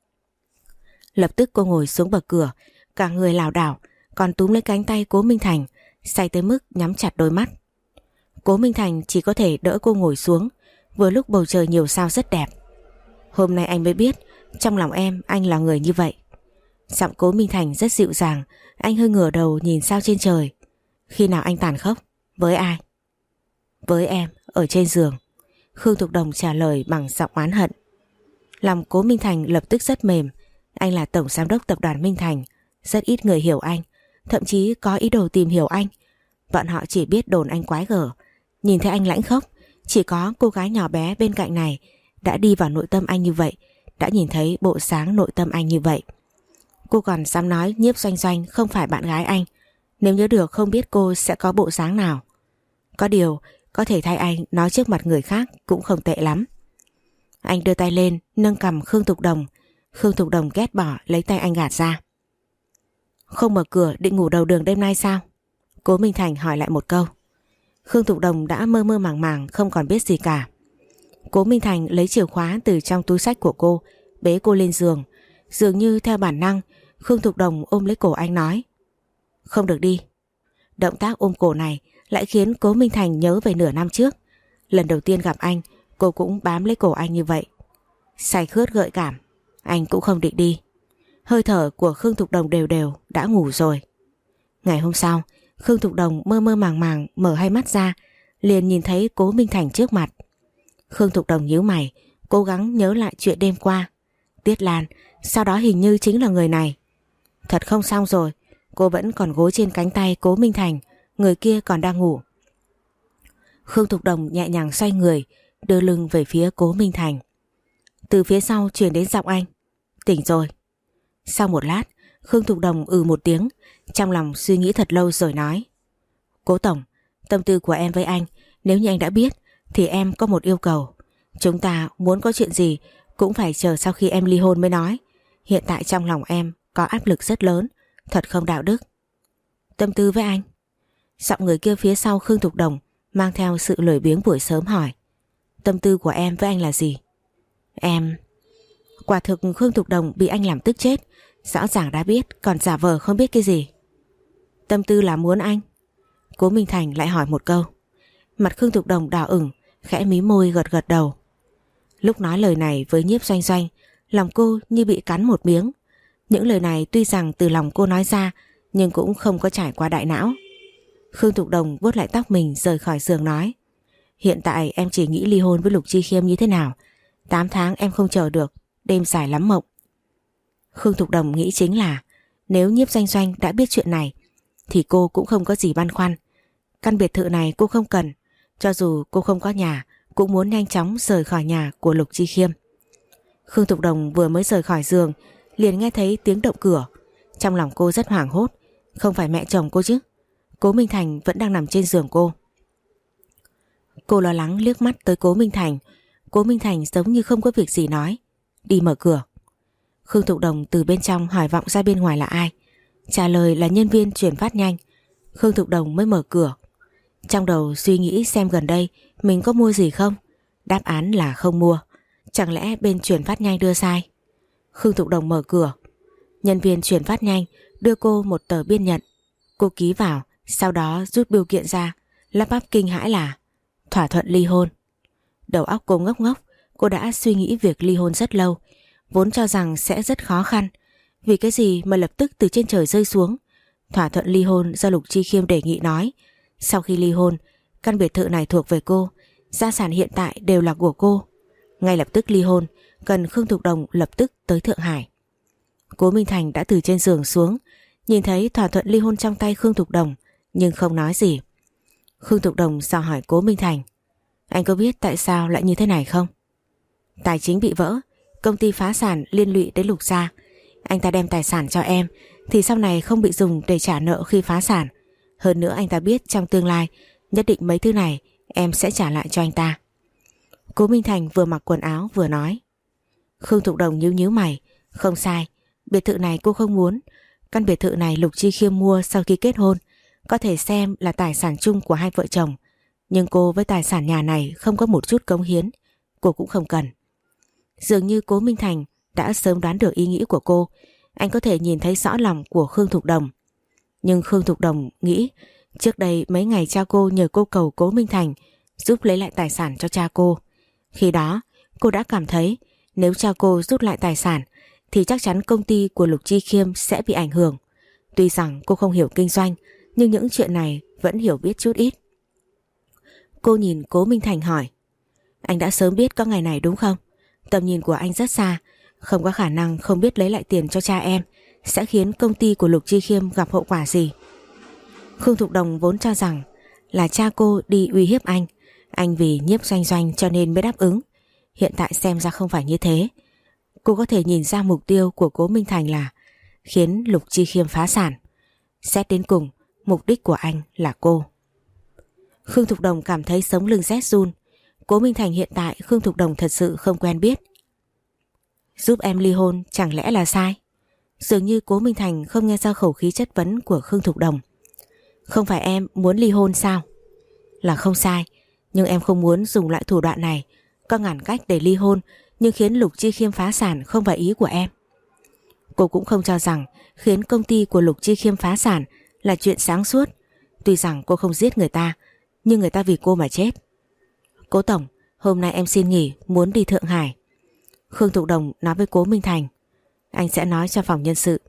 Lập tức cô ngồi xuống bậc cửa, cả người lảo đảo, còn túm lấy cánh tay Cố Minh Thành, say tới mức nhắm chặt đôi mắt. Cố Minh Thành chỉ có thể đỡ cô ngồi xuống. Vừa lúc bầu trời nhiều sao rất đẹp. Hôm nay anh mới biết trong lòng em anh là người như vậy. Giọng Cố Minh Thành rất dịu dàng. Anh hơi ngửa đầu nhìn sao trên trời. Khi nào anh tàn khốc? Với ai? Với em, ở trên giường. Khương Thục Đồng trả lời bằng giọng oán hận. Lòng Cố Minh Thành lập tức rất mềm. Anh là tổng giám đốc tập đoàn Minh Thành, rất ít người hiểu anh, thậm chí có ý đồ tìm hiểu anh. Bọn họ chỉ biết đồn anh quái gở. Nhìn thấy anh lãnh khốc, chỉ có cô gái nhỏ bé bên cạnh này đã đi vào nội tâm anh như vậy, đã nhìn thấy bộ sáng nội tâm anh như vậy. Cô còn dám nói Nhiếp Doanh Doanh không phải bạn gái anh. Nếu nhớ được không biết cô sẽ có bộ dáng nào. Có điều có thể thay anh nói trước mặt người khác cũng không tệ lắm. Anh đưa tay lên nâng cằm Khương Thục Đồng. Khương Thục Đồng ghét bỏ lấy tay anh gạt ra. Không mở cửa định ngủ đầu đường đêm nay sao? Cố Minh Thành hỏi lại một câu. Khương Thục Đồng đã mơ mơ màng màng không còn biết gì cả. Cố Minh Thành lấy chìa khóa từ trong túi xách của cô, bế cô lên giường. Dường như theo bản năng, Khương Thục Đồng ôm lấy cổ anh nói, không được đi. Động tác ôm cổ này lại khiến Cố Minh Thành nhớ về nửa năm trước. Lần đầu tiên gặp anh, cô cũng bám lấy cổ anh như vậy. Say khướt gợi cảm, anh cũng không định đi. Hơi thở của Khương Thục Đồng đều đều đã ngủ rồi. Ngày hôm sau, Khương Thục Đồng mơ mơ màng màng mở hai mắt ra, liền nhìn thấy Cố Minh Thành trước mặt. Khương Thục Đồng nhíu mày, cố gắng nhớ lại chuyện đêm qua. Tiết Lan, sau đó hình như chính là người này. Thật không xong rồi, cô vẫn còn gối trên cánh tay Cố Minh Thành, người kia còn đang ngủ. Khương Thục Đồng nhẹ nhàng xoay người, đưa lưng về phía Cố Minh Thành. Từ phía sau truyền đến giọng anh, tỉnh rồi. Sau một lát, Khương Thục Đồng ừ một tiếng, trong lòng suy nghĩ thật lâu rồi nói, Cố Tổng, tâm tư của em với anh, nếu như anh đã biết thì em có một yêu cầu. Chúng ta muốn có chuyện gì cũng phải chờ sau khi em ly hôn mới nói. Hiện tại trong lòng em có áp lực rất lớn, thật không đạo đức. Tâm tư với anh? Giọng người kia phía sau Khương Thục Đồng mang theo sự lười biếng buổi sớm hỏi, tâm tư của em với anh là gì? Em... Quả thực Khương Thục Đồng bị anh làm tức chết, rõ ràng đã biết còn giả vờ không biết cái gì. Tâm tư là muốn anh. Cố Minh Thành lại hỏi một câu. Mặt Khương Thục Đồng đỏ ửng, khẽ mí môi gật gật đầu. Lúc nói lời này với Nhiếp Doanh Doanh, lòng cô như bị cắn một miếng. Những lời này tuy rằng từ lòng cô nói ra, nhưng cũng không có trải qua đại não. Khương Thục Đồng vuốt lại tóc mình rời khỏi giường nói, hiện tại em chỉ nghĩ ly hôn với Lục Chi Khiêm như thế nào. Tám tháng em không chờ được, đêm dài lắm mộng. Khương Thục Đồng nghĩ chính là nếu Nhiếp Doanh Doanh đã biết chuyện này thì cô cũng không có gì băn khoăn. Căn biệt thự này cô không cần, cho dù cô không có nhà cũng muốn nhanh chóng rời khỏi nhà của Lục Chi Khiêm. Khương Thục Đồng vừa mới rời khỏi giường liền nghe thấy tiếng động cửa. Trong lòng cô rất hoảng hốt, không phải mẹ chồng cô chứ? Cố Minh Thành vẫn đang nằm trên giường cô. Cô lo lắng liếc mắt tới Cố Minh Thành. Cố Minh Thành giống như không có việc gì nói, đi mở cửa. Khương Thục Đồng từ bên trong hỏi vọng ra bên ngoài là ai. Trả lời là nhân viên chuyển phát nhanh. Khương Thục Đồng mới mở cửa. Trong đầu suy nghĩ xem gần đây mình có mua gì không. Đáp án là không mua. Chẳng lẽ bên chuyển phát nhanh đưa sai? Khương Thục Đồng mở cửa. Nhân viên chuyển phát nhanh đưa cô một tờ biên nhận. Cô ký vào, sau đó rút bưu kiện ra, lắp bắp kinh hãi là thỏa thuận ly hôn. Đầu óc cô ngốc ngốc, Cô đã suy nghĩ việc ly hôn rất lâu, vốn cho rằng sẽ rất khó khăn. Vì cái gì mà lập tức từ trên trời rơi xuống. Thỏa thuận ly hôn do Lục Chi Khiêm đề nghị nói. Sau khi ly hôn, căn biệt thự này thuộc về cô, gia sản hiện tại đều là của cô. Ngay lập tức ly hôn, cần Khương Thục Đồng lập tức tới Thượng Hải. Cố Minh Thành đã từ trên giường xuống, nhìn thấy thỏa thuận ly hôn trong tay Khương Thục Đồng, nhưng không nói gì. Khương Thục Đồng dò hỏi Cố Minh Thành, anh có biết tại sao lại như thế này không? Tài chính bị vỡ, công ty phá sản liên lụy đến Lục gia. Anh ta đem tài sản cho em thì sau này không bị dùng để trả nợ khi phá sản. Hơn nữa anh ta biết trong tương lai nhất định mấy thứ này em sẽ trả lại cho anh ta. Cố Minh Thành vừa mặc quần áo vừa nói. Khương Thục Đồng nhíu nhíu mày. Không sai, biệt thự này cô không muốn. Căn biệt thự này Lục Chi Khiêm mua sau khi kết hôn, có thể xem là tài sản chung của hai vợ chồng. Nhưng cô với tài sản nhà này không có một chút cống hiến, cô cũng không cần. Dường như Cố Minh Thành đã sớm đoán được ý nghĩ của cô. Anh có thể nhìn thấy rõ lòng của Khương Thục Đồng. Nhưng Khương Thục Đồng nghĩ trước đây mấy ngày cha cô nhờ cô cầu Cố Minh Thành giúp lấy lại tài sản cho cha cô. Khi đó cô đã cảm thấy nếu cha cô rút lại tài sản thì chắc chắn công ty của Lục Chi Khiêm sẽ bị ảnh hưởng. Tuy rằng cô không hiểu kinh doanh, nhưng những chuyện này vẫn hiểu biết chút ít. Cô nhìn Cố Minh Thành hỏi, anh đã sớm biết có ngày này đúng không? Tầm nhìn của anh rất xa, không có khả năng không biết lấy lại tiền cho cha em sẽ khiến công ty của Lục Chi Khiêm gặp hậu quả gì. Khương Thục Đồng vốn cho rằng là cha cô đi uy hiếp anh, anh vì nhiếp doanh doanh cho nên mới đáp ứng. Hiện tại xem ra không phải như thế. Cô có thể nhìn ra mục tiêu của Cố Minh Thành là khiến Lục Chi Khiêm phá sản. Xét đến cùng, mục đích của anh là cô. Khương Thục Đồng cảm thấy sống lưng rét run. Cố Minh Thành hiện tại Khương Thục Đồng thật sự không quen biết. Giúp em ly hôn chẳng lẽ là sai? Dường như Cố Minh Thành không nghe ra khẩu khí chất vấn của Khương Thục Đồng. Không phải em muốn ly hôn sao? Là không sai, nhưng em không muốn dùng loại thủ đoạn này. Có ngàn cách để ly hôn, nhưng khiến Lục Chi Khiêm phá sản không phải ý của em. Cô cũng không cho rằng khiến công ty của Lục Chi Khiêm phá sản là chuyện sáng suốt. Tuy rằng cô không giết người ta, nhưng người ta vì cô mà chết. Cố Tổng, hôm nay em xin nghỉ, muốn đi Thượng Hải. Khương Thục Đồng nói với Cố Minh Thành, anh sẽ nói cho phòng nhân sự.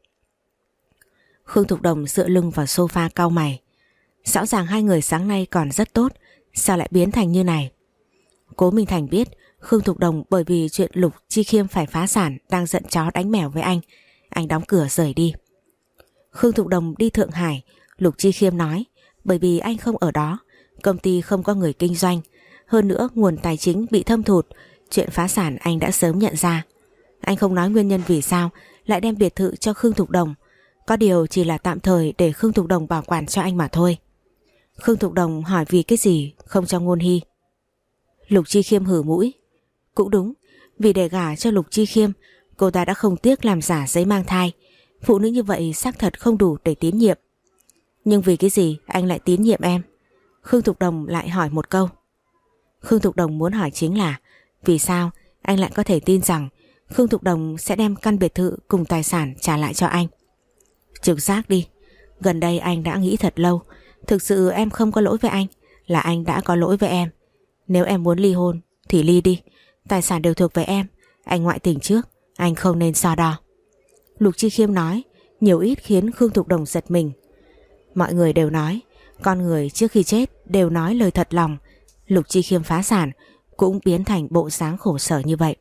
Khương Thục Đồng dựa lưng vào sofa cau mày. Rõ ràng hai người sáng nay còn rất tốt, sao lại biến thành như này? Cố Minh Thành biết Khương Thục Đồng bởi vì chuyện Lục Chi Khiêm phải phá sản đang giận chó đánh mèo với anh. Anh đóng cửa rời đi. Khương Thục Đồng đi Thượng Hải, Lục Chi Khiêm nói bởi vì anh không ở đó, công ty không có người kinh doanh, hơn nữa nguồn tài chính bị thâm thụt. Chuyện phá sản anh đã sớm nhận ra. Anh không nói nguyên nhân vì sao lại đem biệt thự cho Khương Thục Đồng. Có điều chỉ là tạm thời để Khương Thục Đồng bảo quản cho anh mà thôi. Khương Thục Đồng hỏi vì cái gì không cho Ngôn Hy. Lục Chi Khiêm hử mũi. Cũng đúng, vì để gả cho Lục Chi Khiêm, cô ta đã không tiếc làm giả giấy mang thai. Phụ nữ như vậy xác thật không đủ để tín nhiệm. Nhưng vì cái gì anh lại tín nhiệm em? Khương Thục Đồng lại hỏi một câu. Khương Thục Đồng muốn hỏi chính là vì sao anh lại có thể tin rằng Khương Thục Đồng sẽ đem căn biệt thự cùng tài sản trả lại cho anh? Trực giác đi. Gần đây anh đã nghĩ thật lâu. Thực sự em không có lỗi với anh, là anh đã có lỗi với em. Nếu em muốn ly hôn thì ly đi. Tài sản đều thuộc về em. Anh ngoại tình trước, anh không nên so đo. Lục Chi Khiêm nói nhiều ít khiến Khương Thục Đồng giật mình. Mọi người đều nói con người trước khi chết đều nói lời thật lòng. Lục Chi Khiêm phá sản cũng biến thành bộ dáng khổ sở như vậy.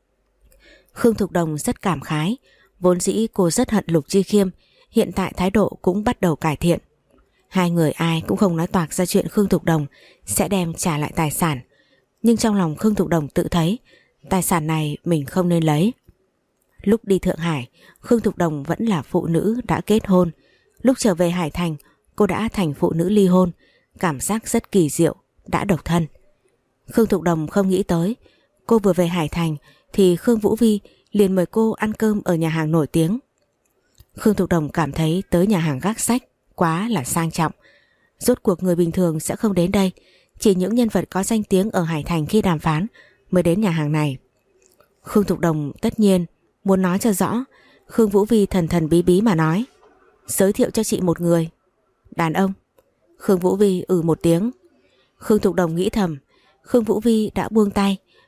Khương Thục Đồng rất cảm khái. Vốn dĩ cô rất hận Lục Chi Khiêm, hiện tại thái độ cũng bắt đầu cải thiện. Hai người ai cũng không nói toạc ra chuyện Khương Thục Đồng sẽ đem trả lại tài sản. Nhưng trong lòng Khương Thục Đồng tự thấy tài sản này mình không nên lấy. Lúc đi Thượng Hải, Khương Thục Đồng vẫn là phụ nữ đã kết hôn. Lúc trở về Hải Thành, cô đã thành phụ nữ ly hôn. Cảm giác rất kỳ diệu, đã độc thân. Khương Thục Đồng không nghĩ tới cô vừa về Hải Thành thì Khương Vũ Vi liền mời cô ăn cơm ở nhà hàng nổi tiếng. Khương Thục Đồng cảm thấy tới nhà hàng Gác Sách quá là sang trọng. Rốt cuộc người bình thường sẽ không đến đây, chỉ những nhân vật có danh tiếng ở Hải Thành khi đàm phán mới đến nhà hàng này. Khương Thục Đồng tất nhiên muốn nói cho rõ. Khương Vũ Vi thần thần bí bí mà nói, giới thiệu cho chị một người. Đàn ông. Khương Vũ Vi ừ một tiếng. Khương Thục Đồng nghĩ thầm, Khương Vũ Vi đã buông tay,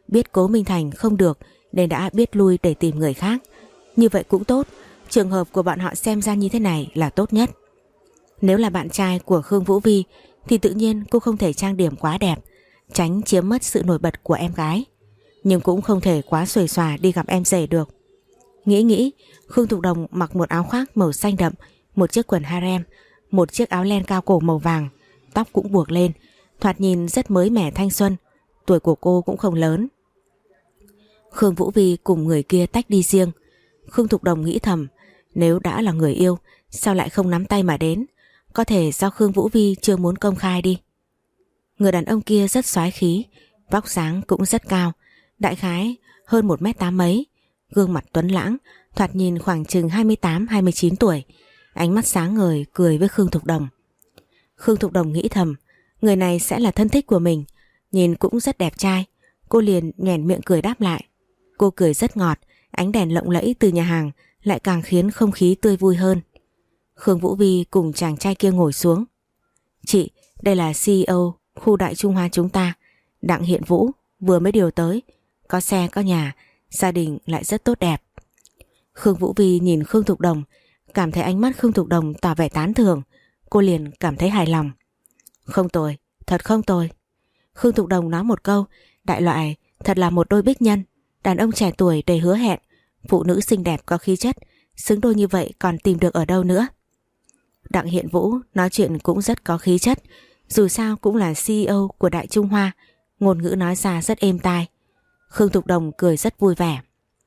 Biết Cố Minh Thành không được nên đã biết lui để tìm người khác. Như vậy cũng tốt, trường hợp của bọn họ xem ra như thế này là tốt nhất. Nếu là bạn trai của Khương Vũ Vi thì tự nhiên cô không thể trang điểm quá đẹp, tránh chiếm mất sự nổi bật của em gái. Nhưng cũng không thể quá xuề xòa đi gặp em rể được. Nghĩ nghĩ, Khương Thục Đồng mặc một áo khoác màu xanh đậm, một chiếc quần harem, một chiếc áo len cao cổ màu vàng, tóc cũng buộc lên, thoạt nhìn rất mới mẻ thanh xuân. Tuổi của cô cũng không lớn. Khương Vũ Vi cùng người kia tách đi riêng. Khương Thục Đồng nghĩ thầm, nếu đã là người yêu, sao lại không nắm tay mà đến? Có thể do Khương Vũ Vi chưa muốn công khai đi. Người đàn ông kia rất soái khí, vóc dáng cũng rất cao, đại khái hơn một mét tám mấy, gương mặt tuấn lãng, thoạt nhìn khoảng chừng hai mươi tám hai mươi chín tuổi, ánh mắt sáng ngời cười với Khương Thục Đồng. Khương Thục Đồng nghĩ thầm, người này sẽ là thân thích của mình, nhìn cũng rất đẹp trai. Cô liền nhoẻn miệng cười đáp lại. Cô cười rất ngọt, ánh đèn lộng lẫy từ nhà hàng lại càng khiến không khí tươi vui hơn. Khương Vũ Vi cùng chàng trai kia ngồi xuống. Chị, đây là xê e ô khu Đại Trung Hoa chúng ta, Đặng Hiện Vũ, vừa mới điều tới, có xe có nhà, gia đình lại rất tốt đẹp. Khương Vũ Vi nhìn Khương Thục Đồng, cảm thấy ánh mắt Khương Thục Đồng tỏ vẻ tán thưởng. Cô liền cảm thấy hài lòng. Không tồi, thật không tồi. Khương Thục Đồng nói một câu, đại loại thật là một đôi bích nhân, đàn ông trẻ tuổi đầy hứa hẹn, phụ nữ xinh đẹp có khí chất, xứng đôi như vậy còn tìm được ở đâu nữa. Đặng Hiện Vũ nói chuyện cũng rất có khí chất, dù sao cũng là xê e ô của Đại Trung Hoa, ngôn ngữ nói ra rất êm tai. Khương Thục Đồng cười rất vui vẻ.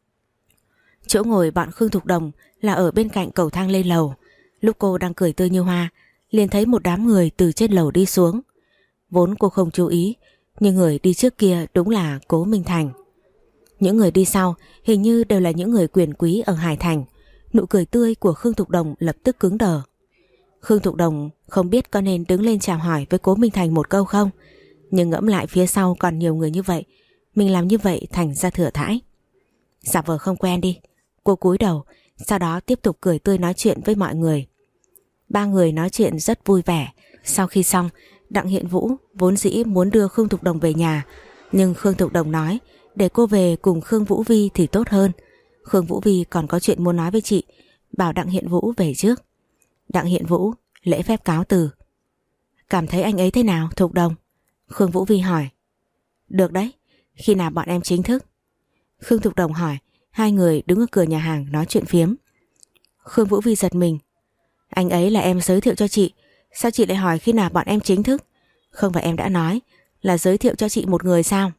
Chỗ ngồi bọn Khương Thục Đồng là ở bên cạnh cầu thang lên lầu. Lúc cô đang cười tươi như hoa, liền thấy một đám người từ trên lầu đi xuống. Vốn cô không chú ý, nhưng người đi trước kia đúng là Cố Minh Thành. Những người đi sau hình như đều là những người quyền quý ở Hải Thành. Nụ cười tươi của Khương Thục Đồng lập tức cứng đờ. Khương Thục Đồng không biết có nên đứng lên chào hỏi với Cố Minh Thành một câu không, nhưng ngẫm lại phía sau còn nhiều người như vậy, mình làm như vậy thành ra thừa thãi. Giả vờ không quen đi. Cô cúi đầu, sau đó tiếp tục cười tươi nói chuyện với mọi người. Ba người nói chuyện rất vui vẻ. Sau khi xong, Đặng Hiện Vũ vốn dĩ muốn đưa Khương Thục Đồng về nhà, nhưng Khương Thục Đồng nói để cô về cùng Khương Vũ Vi thì tốt hơn. Khương Vũ Vi còn có chuyện muốn nói với chị, bảo Đặng Hiện Vũ về trước. Đặng Hiện Vũ lễ phép cáo từ. Cảm thấy anh ấy thế nào Thục Đồng? Khương Vũ Vi hỏi. Được đấy, khi nào bọn em chính thức? Khương Thục Đồng hỏi. Hai người đứng ở cửa nhà hàng nói chuyện phiếm. Khương Vũ Vi giật mình. Anh ấy là em giới thiệu cho chị, sao chị lại hỏi khi nào bọn em chính thức? Không phải em đã nói là giới thiệu cho chị một người sao?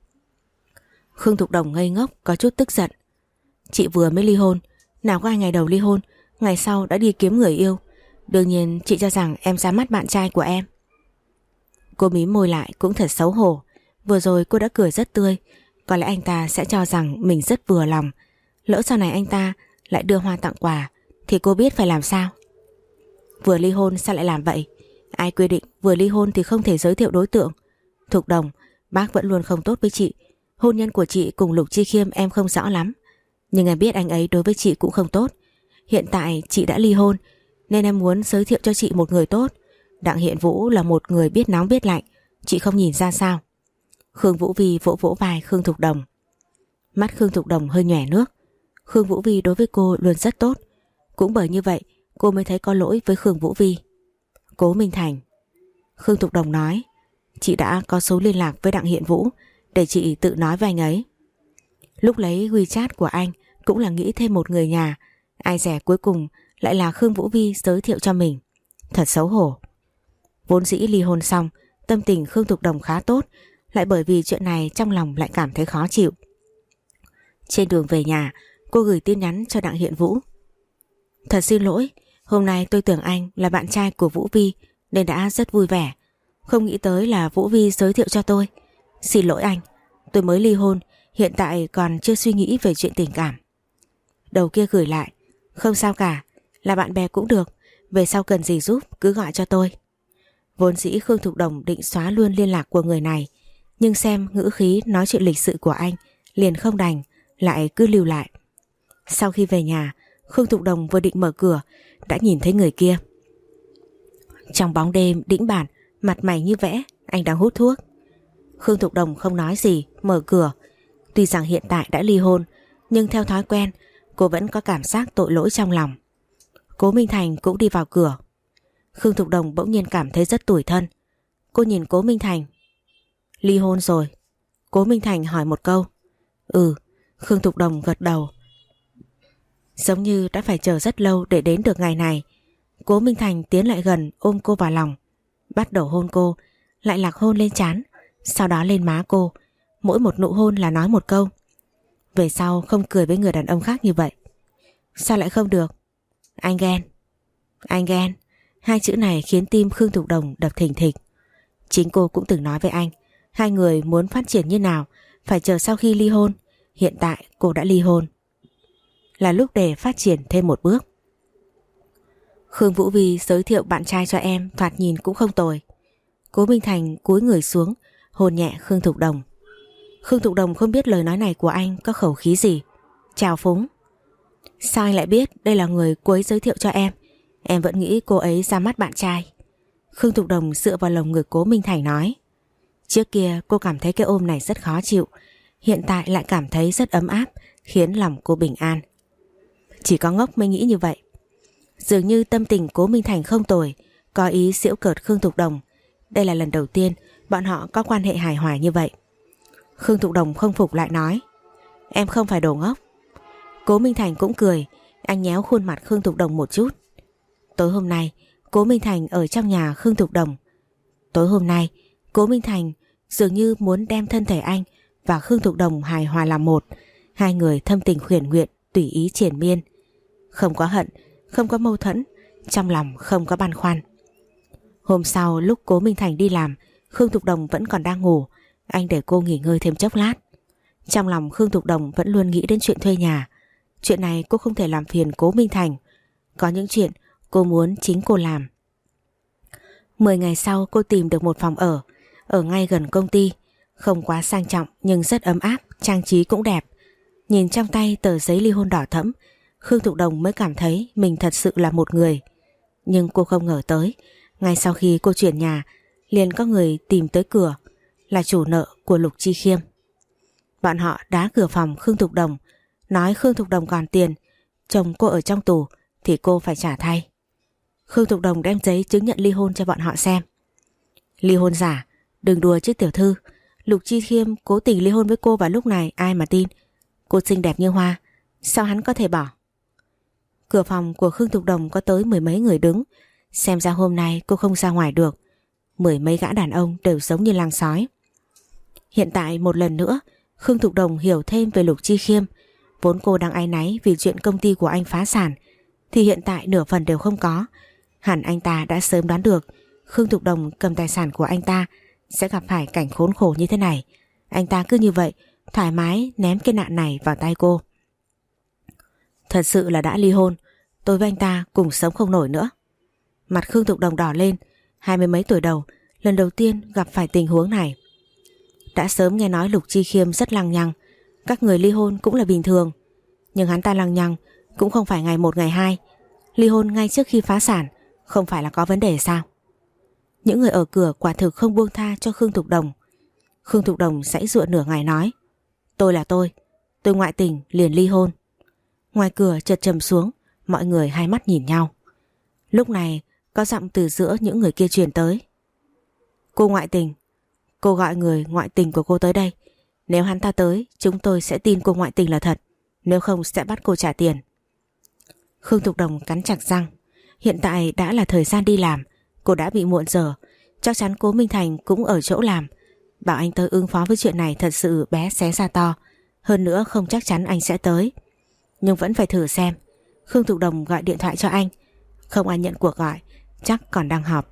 Khương Thục Đồng ngây ngốc, có chút tức giận. Chị vừa mới ly hôn, nào có ai ngày đầu ly hôn ngày sau đã đi kiếm người yêu. Đương nhiên chị cho rằng em ra mắt bạn trai của em. Cô mím môi lại, cũng thật xấu hổ. Vừa rồi cô đã cười rất tươi, có lẽ anh ta sẽ cho rằng mình rất vừa lòng. Lỡ sau này anh ta lại đưa hoa tặng quà thì cô biết phải làm sao. Vừa ly hôn sao lại làm vậy? Ai quy định vừa ly hôn thì không thể giới thiệu đối tượng? Thục Đồng, bác vẫn luôn không tốt với chị. Hôn nhân của chị cùng Lục Chi Khiêm em không rõ lắm, nhưng em biết anh ấy đối với chị cũng không tốt. Hiện tại chị đã ly hôn nên em muốn giới thiệu cho chị một người tốt. Đặng Hiện Vũ là một người biết nóng biết lạnh, chị không nhìn ra sao? Khương Vũ Vi vỗ vỗ vai Khương Thục Đồng. Mắt Khương Thục Đồng hơi nhòe nước. Khương Vũ Vi đối với cô luôn rất tốt, cũng bởi như vậy cô mới thấy có lỗi với Khương Vũ Vi. Cố Minh Thành. Khương Thục Đồng nói, chị đã có số liên lạc với Đặng Hiện Vũ, để chị tự nói với anh ấy. Lúc lấy WeChat của anh cũng là nghĩ thêm một người nhà, ai dè cuối cùng lại là Khương Vũ Vi giới thiệu cho mình. Thật xấu hổ. Vốn dĩ ly hôn xong, tâm tình Khương Thục Đồng khá tốt, lại bởi vì chuyện này trong lòng lại cảm thấy khó chịu. Trên đường về nhà, cô gửi tin nhắn cho Đặng Hiện Vũ. Thật xin lỗi, hôm nay tôi tưởng anh là bạn trai của Vũ Vi nên đã rất vui vẻ. Không nghĩ tới là Vũ Vi giới thiệu cho tôi. Xin lỗi anh, tôi mới ly hôn, hiện tại còn chưa suy nghĩ về chuyện tình cảm. Đầu kia gửi lại, không sao cả, là bạn bè cũng được, về sau cần gì giúp cứ gọi cho tôi. Vốn dĩ Khương Thục Đồng định xóa luôn liên lạc của người này, nhưng xem ngữ khí nói chuyện lịch sự của anh liền không đành, lại cứ lưu lại. Sau khi về nhà, Khương Thục Đồng vừa định mở cửa đã nhìn thấy người kia. Trong bóng đêm đĩnh bản, mặt mày như vẽ, anh đang hút thuốc. Khương Thục Đồng không nói gì, mở cửa, Tuy rằng hiện tại đã ly hôn, nhưng theo thói quen, cô vẫn có cảm giác tội lỗi trong lòng. Cố Minh Thành cũng đi vào cửa. Khương Thục Đồng bỗng nhiên cảm thấy rất tủi thân. Cô nhìn Cố Minh Thành. Ly hôn rồi? Cố Minh Thành hỏi một câu. Ừ. Khương Thục Đồng gật đầu. Giống như đã phải chờ rất lâu để đến được ngày này. Cố Minh Thành tiến lại gần ôm cô vào lòng, bắt đầu hôn cô, lại lạc hôn lên trán, sau đó lên má cô. Mỗi một nụ hôn là nói một câu: về sau không cười với người đàn ông khác như vậy. Sao lại không được? Anh ghen. Anh ghen. Hai chữ này khiến tim Khương Thục Đồng đập thình thịch. Chính cô cũng từng nói với anh, hai người muốn phát triển như nào phải chờ sau khi ly hôn. Hiện tại cô đã ly hôn, là lúc để phát triển thêm một bước. Khương Vũ Vi giới thiệu bạn trai cho em, thoạt nhìn cũng không tồi. Cố Minh Thành cúi người xuống hôn nhẹ Khương Thục Đồng. Khương Thục Đồng không biết lời nói này của anh có khẩu khí gì. Chào phúng. Sao anh lại biết đây là người cô ấy giới thiệu cho em? Em vẫn nghĩ cô ấy ra mắt bạn trai. Khương Thục Đồng dựa vào lồng ngực Cố Minh Thành nói. Trước kia cô cảm thấy cái ôm này rất khó chịu, hiện tại lại cảm thấy rất ấm áp, khiến lòng cô bình an. Chỉ có ngốc mới nghĩ như vậy. Dường như tâm tình Cố Minh Thành không tồi, có ý giễu cợt Khương Thục Đồng. Đây là lần đầu tiên bọn họ có quan hệ hài hòa như vậy. Khương Thục Đồng không phục lại nói. Em không phải đồ ngốc. Cố Minh Thành cũng cười, anh nhéo khuôn mặt Khương Thục Đồng một chút. Tối hôm nay Cố Minh Thành ở trong nhà Khương Thục Đồng. Tối hôm nay Cố Minh Thành dường như muốn đem thân thể anh và Khương Thục Đồng hài hòa làm một. Hai người thâm tình khuyển nguyện, tùy ý triền miên. Không có hận, không có mâu thuẫn, trong lòng không có băn khoăn. Hôm sau lúc Cố Minh Thành đi làm, Khương Thục Đồng vẫn còn đang ngủ. Anh để cô nghỉ ngơi thêm chốc lát. Trong lòng Khương Thục Đồng vẫn luôn nghĩ đến chuyện thuê nhà. Chuyện này cô không thể làm phiền Cố Minh Thành. Có những chuyện cô muốn chính cô làm. Mười ngày sau cô tìm được một phòng ở, ở ngay gần công ty. Không quá sang trọng nhưng rất ấm áp, trang trí cũng đẹp. Nhìn trong tay tờ giấy ly hôn đỏ thẫm, Khương Thục Đồng mới cảm thấy mình thật sự là một người. Nhưng cô không ngờ tới, ngay sau khi cô chuyển nhà, liền có người tìm tới cửa, là chủ nợ của Lục Chi Khiêm. Bọn họ đá cửa phòng Khương Thục Đồng, nói Khương Thục Đồng còn tiền, chồng cô ở trong tù thì cô phải trả thay. Khương Thục Đồng đem giấy chứng nhận ly hôn cho bọn họ xem. Ly hôn giả? Đừng đùa chứ tiểu thư. Lục Chi Khiêm cố tình ly hôn với cô vào lúc này, ai mà tin. Cô xinh đẹp như hoa, sao hắn có thể bỏ? Cửa phòng của Khương Thục Đồng có tới mười mấy người đứng. Xem ra hôm nay cô không ra ngoài được. Mười mấy gã đàn ông đều giống như lang sói. Hiện tại một lần nữa Khương Thục Đồng hiểu thêm về Lục Chi Khiêm. Vốn cô đang áy náy vì chuyện công ty của anh phá sản, thì hiện tại nửa phần đều không có. Hẳn anh ta đã sớm đoán được Khương Thục Đồng cầm tài sản của anh ta sẽ gặp phải cảnh khốn khổ như thế này. Anh ta cứ như vậy thoải mái ném cái nạn này vào tay cô. Thật sự là đã ly hôn, tôi với anh ta cùng sống không nổi nữa. Mặt Khương Thục Đồng đỏ lên. Hai mươi mấy tuổi đầu, lần đầu tiên gặp phải tình huống này. Đã sớm nghe nói Lục Chi Khiêm rất lăng nhăng, các người ly hôn cũng là bình thường. Nhưng hắn ta lăng nhăng cũng không phải ngày một ngày hai. Ly hôn ngay trước khi phá sản không phải là có vấn đề sao? Những người ở cửa quả thực không buông tha cho Khương Thục Đồng. Khương Thục Đồng giãy giụa nửa ngày nói. Tôi là tôi, tôi ngoại tình liền ly hôn. Ngoài cửa chợt trầm xuống, mọi người hai mắt nhìn nhau. Lúc này có giọng từ giữa những người kia truyền tới. Cô ngoại tình? Cô gọi người ngoại tình của cô tới đây. Nếu hắn ta tới, chúng tôi sẽ tin cô ngoại tình là thật. Nếu không sẽ bắt cô trả tiền. Khương Thục Đồng cắn chặt răng. Hiện tại đã là thời gian đi làm, cô đã bị muộn giờ. Chắc chắn Cố Minh Thành cũng ở chỗ làm. Bảo anh tới ứng phó với chuyện này thật sự bé xé ra to. Hơn nữa không chắc chắn anh sẽ tới. Nhưng vẫn phải thử xem. Khương Thục Đồng gọi điện thoại cho anh. Không ai nhận cuộc gọi, chắc còn đang họp.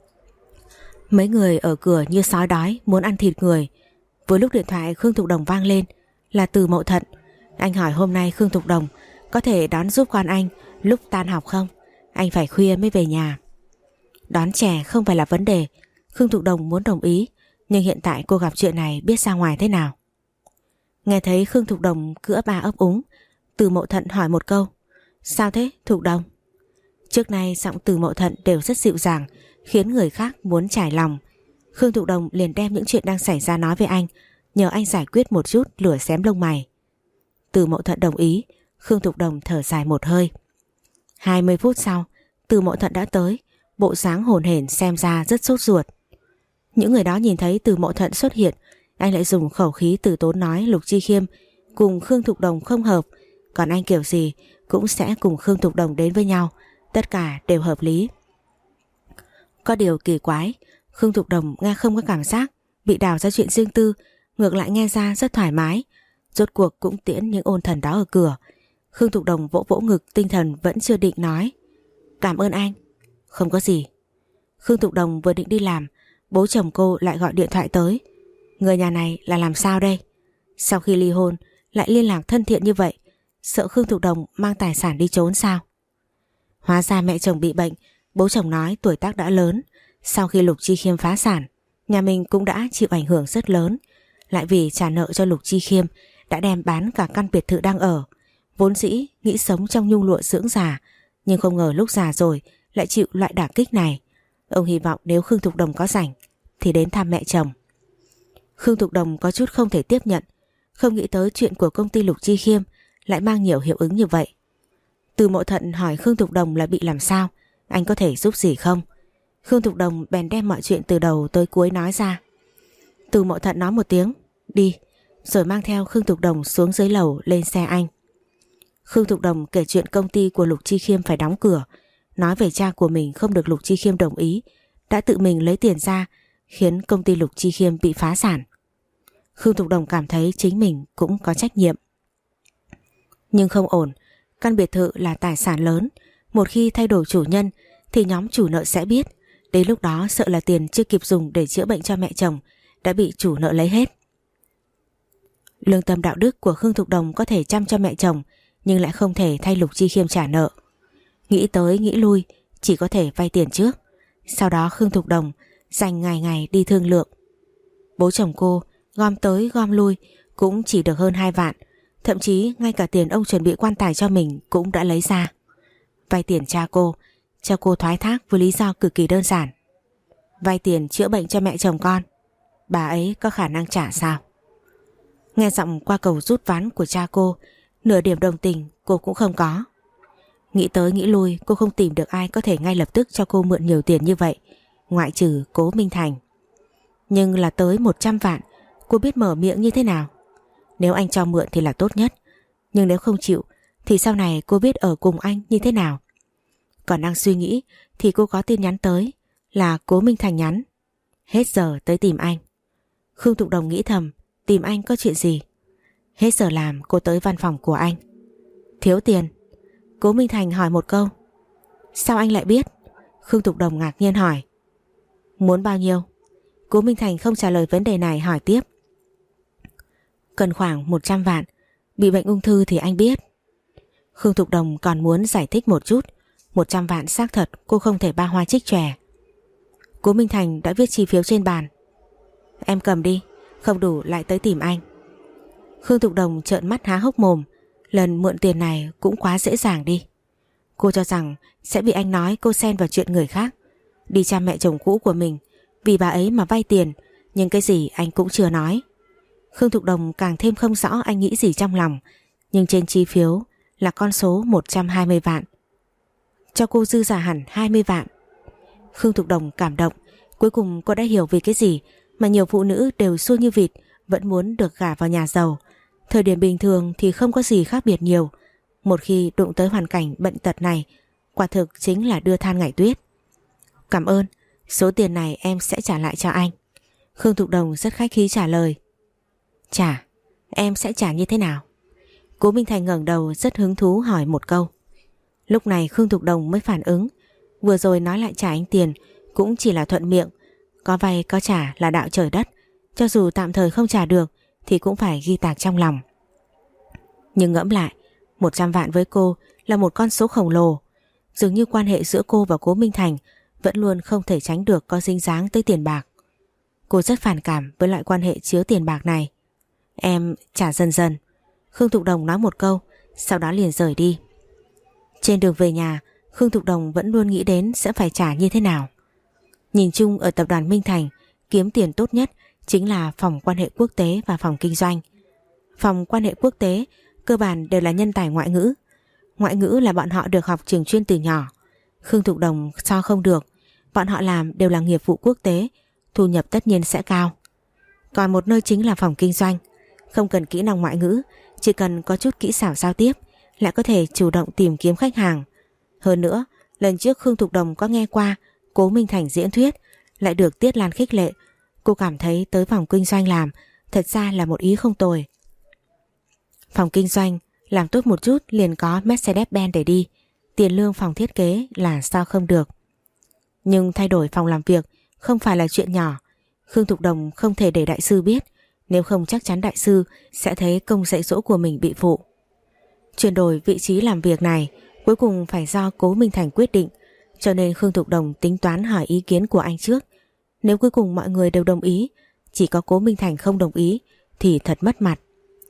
Mấy người ở cửa như sói đói muốn ăn thịt người. Với lúc điện thoại Khương Thục Đồng vang lên là Từ Mậu Thận. Anh hỏi hôm nay Khương Thục Đồng có thể đón giúp con anh lúc tan học không? Anh phải khuya mới về nhà. Đón trẻ không phải là vấn đề. Khương Thục Đồng muốn đồng ý, nhưng hiện tại cô gặp chuyện này biết ra ngoài thế nào. Nghe thấy Khương Thục Đồng cữa ba ấp úng, Từ Mậu Thận hỏi một câu. Sao thế Thục Đồng? Trước nay giọng Từ Mậu Thận đều rất dịu dàng, khiến người khác muốn trải lòng. Khương Thục Đồng liền đem những chuyện đang xảy ra nói với anh, nhờ anh giải quyết một chút lửa xém lông mày. Từ Mậu Thuận đồng ý. Khương Thục Đồng thở dài một hơi. hai mươi phút sau, Từ Mậu Thuận đã tới, bộ dáng hồn hển xem ra rất sốt ruột. Những người đó nhìn thấy Từ Mậu Thuận xuất hiện, anh lại dùng khẩu khí từ tốn nói Lục Chi Khiêm cùng Khương Thục Đồng không hợp, còn anh kiểu gì cũng sẽ cùng Khương Thục Đồng đến với nhau, tất cả đều hợp lý. Có điều kỳ quái, Khương Thục Đồng nghe không có cảm giác bị đào ra chuyện riêng tư, ngược lại nghe ra rất thoải mái. Rốt cuộc cũng tiễn những ôn thần đó ở cửa. Khương Thục Đồng vỗ vỗ ngực, tinh thần vẫn chưa định nói cảm ơn anh. Không có gì. Khương Thục Đồng vừa định đi làm, bố chồng cô lại gọi điện thoại tới. Người nhà này là làm sao đây? Sau khi ly hôn lại liên lạc thân thiện như vậy, sợ Khương Thục Đồng mang tài sản đi trốn sao? Hóa ra mẹ chồng bị bệnh, bố chồng nói tuổi tác đã lớn. Sau khi Lục Chi Khiêm phá sản, nhà mình cũng đã chịu ảnh hưởng rất lớn. Lại vì trả nợ cho Lục Chi Khiêm đã đem bán cả căn biệt thự đang ở. Vốn dĩ nghĩ sống trong nhung lụa dưỡng già, nhưng không ngờ lúc già rồi lại chịu loại đả kích này. Ông hy vọng nếu Khương Thục Đồng có rảnh thì đến thăm mẹ chồng. Khương Thục Đồng có chút không thể tiếp nhận, không nghĩ tới chuyện của công ty Lục Chi Khiêm lại mang nhiều hiệu ứng như vậy. Từ Mậu Thuận hỏi Khương Thục Đồng là bị làm sao, anh có thể giúp gì không? Khương Thục Đồng bèn đem mọi chuyện từ đầu tới cuối nói ra. Từ Mậu Thuận nói một tiếng đi, rồi mang theo Khương Thục Đồng xuống dưới lầu lên xe anh. Khương Thục Đồng kể chuyện công ty của Lục Chi Khiêm phải đóng cửa, nói về cha của mình không được Lục Chi Khiêm đồng ý, đã tự mình lấy tiền ra khiến công ty Lục Chi Khiêm bị phá sản. Khương Thục Đồng cảm thấy chính mình cũng có trách nhiệm. Nhưng không ổn, căn biệt thự là tài sản lớn, một khi thay đổi chủ nhân thì nhóm chủ nợ sẽ biết, đến lúc đó sợ là tiền chưa kịp dùng để chữa bệnh cho mẹ chồng đã bị chủ nợ lấy hết. Lương tâm đạo đức của Khương Thục Đồng có thể chăm cho mẹ chồng, nhưng lại không thể thay Lục Chi Khiêm trả nợ. Nghĩ tới nghĩ lui, chỉ có thể vay tiền trước. Sau đó Khương Thục Đồng dành ngày ngày đi thương lượng. Bố chồng cô gom tới gom lui cũng chỉ được hơn hai vạn, thậm chí ngay cả tiền ông chuẩn bị quan tài cho mình cũng đã lấy ra. Vay tiền cha cô, cho cô thoái thác với lý do cực kỳ đơn giản. Vay tiền chữa bệnh cho mẹ chồng con, bà ấy có khả năng trả sao? Nghe giọng qua cầu rút ván của cha cô, nửa điểm đồng tình cô cũng không có. Nghĩ tới nghĩ lui, cô không tìm được ai có thể ngay lập tức cho cô mượn nhiều tiền như vậy, ngoại trừ Cố Minh Thành. Nhưng là tới một trăm vạn, cô biết mở miệng như thế nào. Nếu anh cho mượn thì là tốt nhất, nhưng nếu không chịu thì sau này cô biết ở cùng anh như thế nào. Còn đang suy nghĩ thì cô có tin nhắn tới, là Cố Minh Thành nhắn. Hết giờ tới tìm anh. Khương Thục Đồng nghĩ thầm, tìm anh có chuyện gì? Hết giờ làm cô tới văn phòng của anh. Thiếu tiền? Cố Minh Thành hỏi một câu. Sao anh lại biết? Khương Thục Đồng ngạc nhiên hỏi. Muốn bao nhiêu? Cố Minh Thành không trả lời vấn đề này, hỏi tiếp. Cần khoảng một trăm vạn, bị bệnh ung thư thì anh biết. Khương Thục Đồng còn muốn giải thích một chút, một trăm vạn xác thật cô không thể ba hoa trích chòe. Cố Minh Thành đã viết chi phiếu trên bàn. Em cầm đi, không đủ lại tới tìm anh. Khương Thục Đồng trợn mắt há hốc mồm, lần mượn tiền này cũng quá dễ dàng đi. Cô cho rằng sẽ bị anh nói cô xen vào chuyện người khác, đi cha mẹ chồng cũ của mình, vì bà ấy mà vay tiền, nhưng cái gì anh cũng chưa nói. Khương Thục Đồng càng thêm không rõ anh nghĩ gì trong lòng, nhưng trên chi phiếu là con số một trăm hai mươi vạn. Cho cô dư giả hẳn hai mươi vạn. Khương Thục Đồng cảm động, cuối cùng cô đã hiểu vì cái gì mà nhiều phụ nữ đều xuôi như vịt, vẫn muốn được gả vào nhà giàu. Thời điểm bình thường thì không có gì khác biệt nhiều, một khi đụng tới hoàn cảnh bệnh tật này, quả thực chính là đưa than ngải tuyết. Cảm ơn, số tiền này em sẽ trả lại cho anh. Khương Thục Đồng rất khách khí trả lời. Trả? Em sẽ trả như thế nào? Cố Minh Thành ngẩng đầu rất hứng thú hỏi một câu. Lúc này Khương Thục Đồng mới phản ứng, vừa rồi nói lại trả anh tiền cũng chỉ là thuận miệng, có vay có trả là đạo trời đất, cho dù tạm thời không trả được thì cũng phải ghi tạc trong lòng. Nhưng ngẫm lại, một trăm vạn với cô là một con số khổng lồ, dường như quan hệ giữa cô và Cố Minh Thành vẫn luôn không thể tránh được có dính dáng tới tiền bạc. Cô rất phản cảm với loại quan hệ chứa tiền bạc này. Em trả dần dần. Khương Thục Đồng nói một câu, sau đó liền rời đi. Trên đường về nhà, Khương Thục Đồng vẫn luôn nghĩ đến sẽ phải trả như thế nào. Nhìn chung ở tập đoàn Minh Thành, kiếm tiền tốt nhất chính là phòng quan hệ quốc tế và phòng kinh doanh. Phòng quan hệ quốc tế cơ bản đều là nhân tài ngoại ngữ. Ngoại ngữ là bọn họ được học trường chuyên từ nhỏ. Khương Thục Đồng so không được, bọn họ làm đều là nghiệp vụ quốc tế, thu nhập tất nhiên sẽ cao. Còn một nơi chính là phòng kinh doanh, không cần kỹ năng ngoại ngữ, chỉ cần có chút kỹ xảo giao tiếp lại có thể chủ động tìm kiếm khách hàng. Hơn nữa, lần trước Khương Thục Đồng có nghe qua Cố Minh Thành diễn thuyết, lại được Tiết Lan khích lệ, cô cảm thấy tới phòng kinh doanh làm thật ra là một ý không tồi. Phòng kinh doanh làm tốt một chút liền có Mercedes-Benz để đi, tiền lương phòng thiết kế là sao không được. Nhưng thay đổi phòng làm việc không phải là chuyện nhỏ. Khương Thục Đồng không thể để đại sư biết, nếu không chắc chắn đại sư sẽ thấy công dạy dỗ của mình bị phụ. Chuyển đổi vị trí làm việc này cuối cùng phải do Cố Minh Thành quyết định, cho nên Khương Thục Đồng tính toán hỏi ý kiến của anh trước. Nếu cuối cùng mọi người đều đồng ý, chỉ có Cố Minh Thành không đồng ý thì thật mất mặt.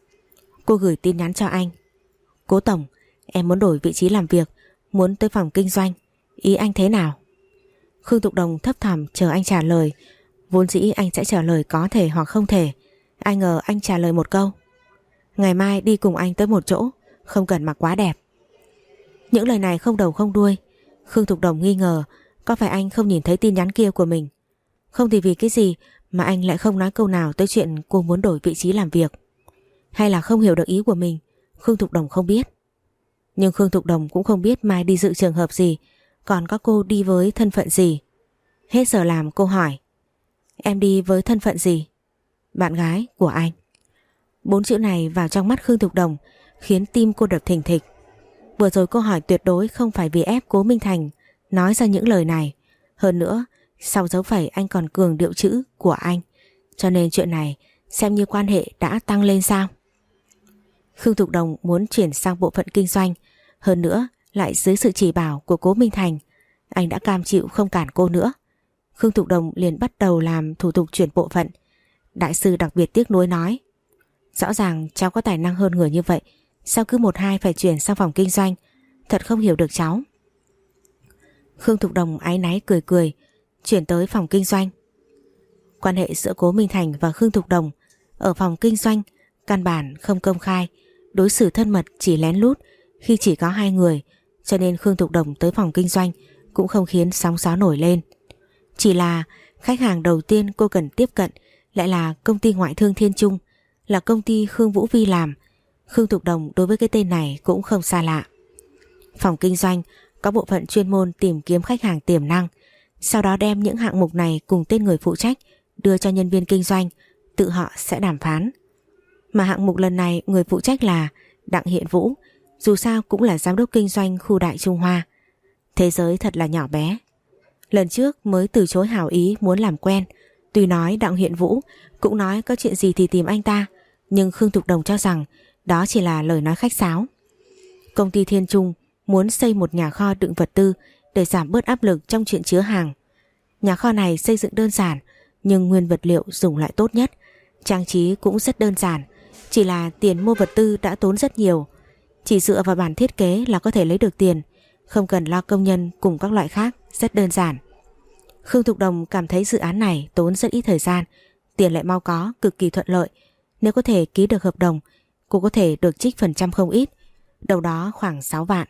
Cô gửi tin nhắn cho anh: Cố Tổng, em muốn đổi vị trí làm việc, muốn tới phòng kinh doanh, ý anh thế nào? Khương Thục Đồng thấp thỏm chờ anh trả lời. Vốn dĩ anh sẽ trả lời có thể hoặc không thể, ai ngờ anh trả lời một câu: ngày mai đi cùng anh tới một chỗ, không cần mặc quá đẹp. Những lời này không đầu không đuôi. Khương Thục Đồng nghi ngờ có phải anh không nhìn thấy tin nhắn kia của mình. Không thì vì cái gì mà anh lại không nói câu nào tới chuyện cô muốn đổi vị trí làm việc. Hay là không hiểu được ý của mình, Khương Thục Đồng không biết. Nhưng Khương Thục Đồng cũng không biết mai đi dự trường hợp gì, còn có cô đi với thân phận gì. Hết giờ làm cô hỏi: em đi với thân phận gì? Bạn gái của anh. Bốn chữ này vào trong mắt Khương Thục Đồng khiến tim cô đập thình thịch. Vừa rồi cô hỏi tuyệt đối không phải vì ép Cố Minh Thành nói ra những lời này. Hơn nữa, sau dấu phẩy anh còn cường điệu chữ của anh, cho nên chuyện này xem như quan hệ đã tăng lên sao? Khương Thục Đồng muốn chuyển sang bộ phận kinh doanh, hơn nữa lại dưới sự chỉ bảo của Cố Minh Thành. Anh đã cam chịu không cản cô nữa. Khương Thục Đồng liền bắt đầu làm thủ tục chuyển bộ phận. Đại sư đặc biệt tiếc nuối nói: rõ ràng cháu có tài năng hơn người như vậy, sao cứ một hai phải chuyển sang phòng kinh doanh, thật không hiểu được cháu. Khương Thục Đồng áy náy cười cười, chuyển tới phòng kinh doanh. Quan hệ giữa Cố Minh Thành và Khương Thục Đồng ở phòng kinh doanh căn bản không công khai, đối xử thân mật chỉ lén lút khi chỉ có hai người, cho nên Khương Thục Đồng tới phòng kinh doanh cũng không khiến sóng gió nổi lên. Chỉ là khách hàng đầu tiên cô cần tiếp cận lại là công ty ngoại thương Thiên Trung, là công ty Khương Vũ Vi làm. Khương Thục Đồng đối với cái tên này cũng không xa lạ. Phòng kinh doanh có bộ phận chuyên môn tìm kiếm khách hàng tiềm năng, sau đó đem những hạng mục này cùng tên người phụ trách đưa cho nhân viên kinh doanh, tự họ sẽ đàm phán. Mà hạng mục lần này người phụ trách là Đặng Hiện Vũ, dù sao cũng là giám đốc kinh doanh khu Đại Trung Hoa. Thế giới thật là nhỏ bé. Lần trước mới từ chối hảo ý muốn làm quen, tuy nói Đặng Hiện Vũ cũng nói có chuyện gì thì tìm anh ta, nhưng Khương Thục Đồng cho rằng đó chỉ là lời nói khách sáo. Công ty Thiên Trung muốn xây một nhà kho đựng vật tư để giảm bớt áp lực trong chuyện chứa hàng. Nhà kho này xây dựng đơn giản, nhưng nguyên vật liệu dùng lại tốt nhất, trang trí cũng rất đơn giản, chỉ là tiền mua vật tư đã tốn rất nhiều. Chỉ dựa vào bản thiết kế là có thể lấy được tiền, không cần lo công nhân cùng các loại khác, rất đơn giản. Khương Thục Đồng cảm thấy dự án này tốn rất ít thời gian, tiền lại mau có, cực kỳ thuận lợi. Nếu có thể ký được hợp đồng, cô có thể được trích phần trăm không ít, đầu đó khoảng sáu vạn.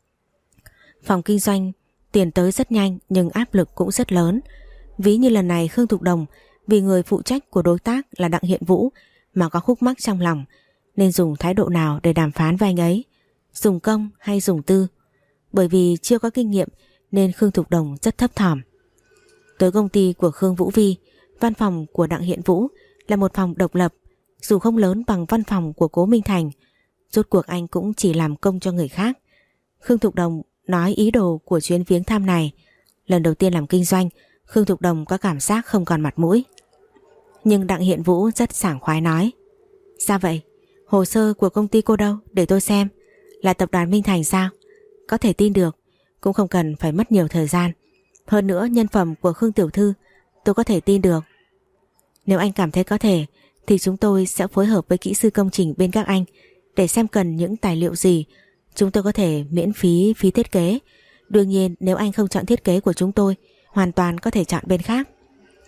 Phòng kinh doanh tiền tới rất nhanh nhưng áp lực cũng rất lớn. Ví như lần này Khương Thục Đồng vì người phụ trách của đối tác là Đặng Hiện Vũ mà có khúc mắc trong lòng, nên dùng thái độ nào để đàm phán với anh ấy, dùng công hay dùng tư. Bởi vì chưa có kinh nghiệm nên Khương Thục Đồng rất thấp thỏm. Tới công ty của Khương Vũ Vi, văn phòng của Đặng Hiện Vũ là một phòng độc lập, dù không lớn bằng văn phòng của Cố Minh Thành, rốt cuộc anh cũng chỉ làm công cho người khác. Khương Thục Đồng nói ý đồ của chuyến viếng thăm này. Lần đầu tiên làm kinh doanh, Khương Thục Đồng có cảm giác không còn mặt mũi. Nhưng Đặng Hiện Vũ rất sảng khoái nói: sao vậy? Hồ sơ của công ty cô đâu? Để tôi xem. Là tập đoàn Minh Thành sao? Có thể tin được, cũng không cần phải mất nhiều thời gian. Hơn nữa nhân phẩm của Khương Tiểu Thư tôi có thể tin được. Nếu anh cảm thấy có thể thì chúng tôi sẽ phối hợp với kỹ sư công trình bên các anh để xem cần những tài liệu gì. Chúng tôi có thể miễn phí phí thiết kế. Đương nhiên nếu anh không chọn thiết kế của chúng tôi, hoàn toàn có thể chọn bên khác.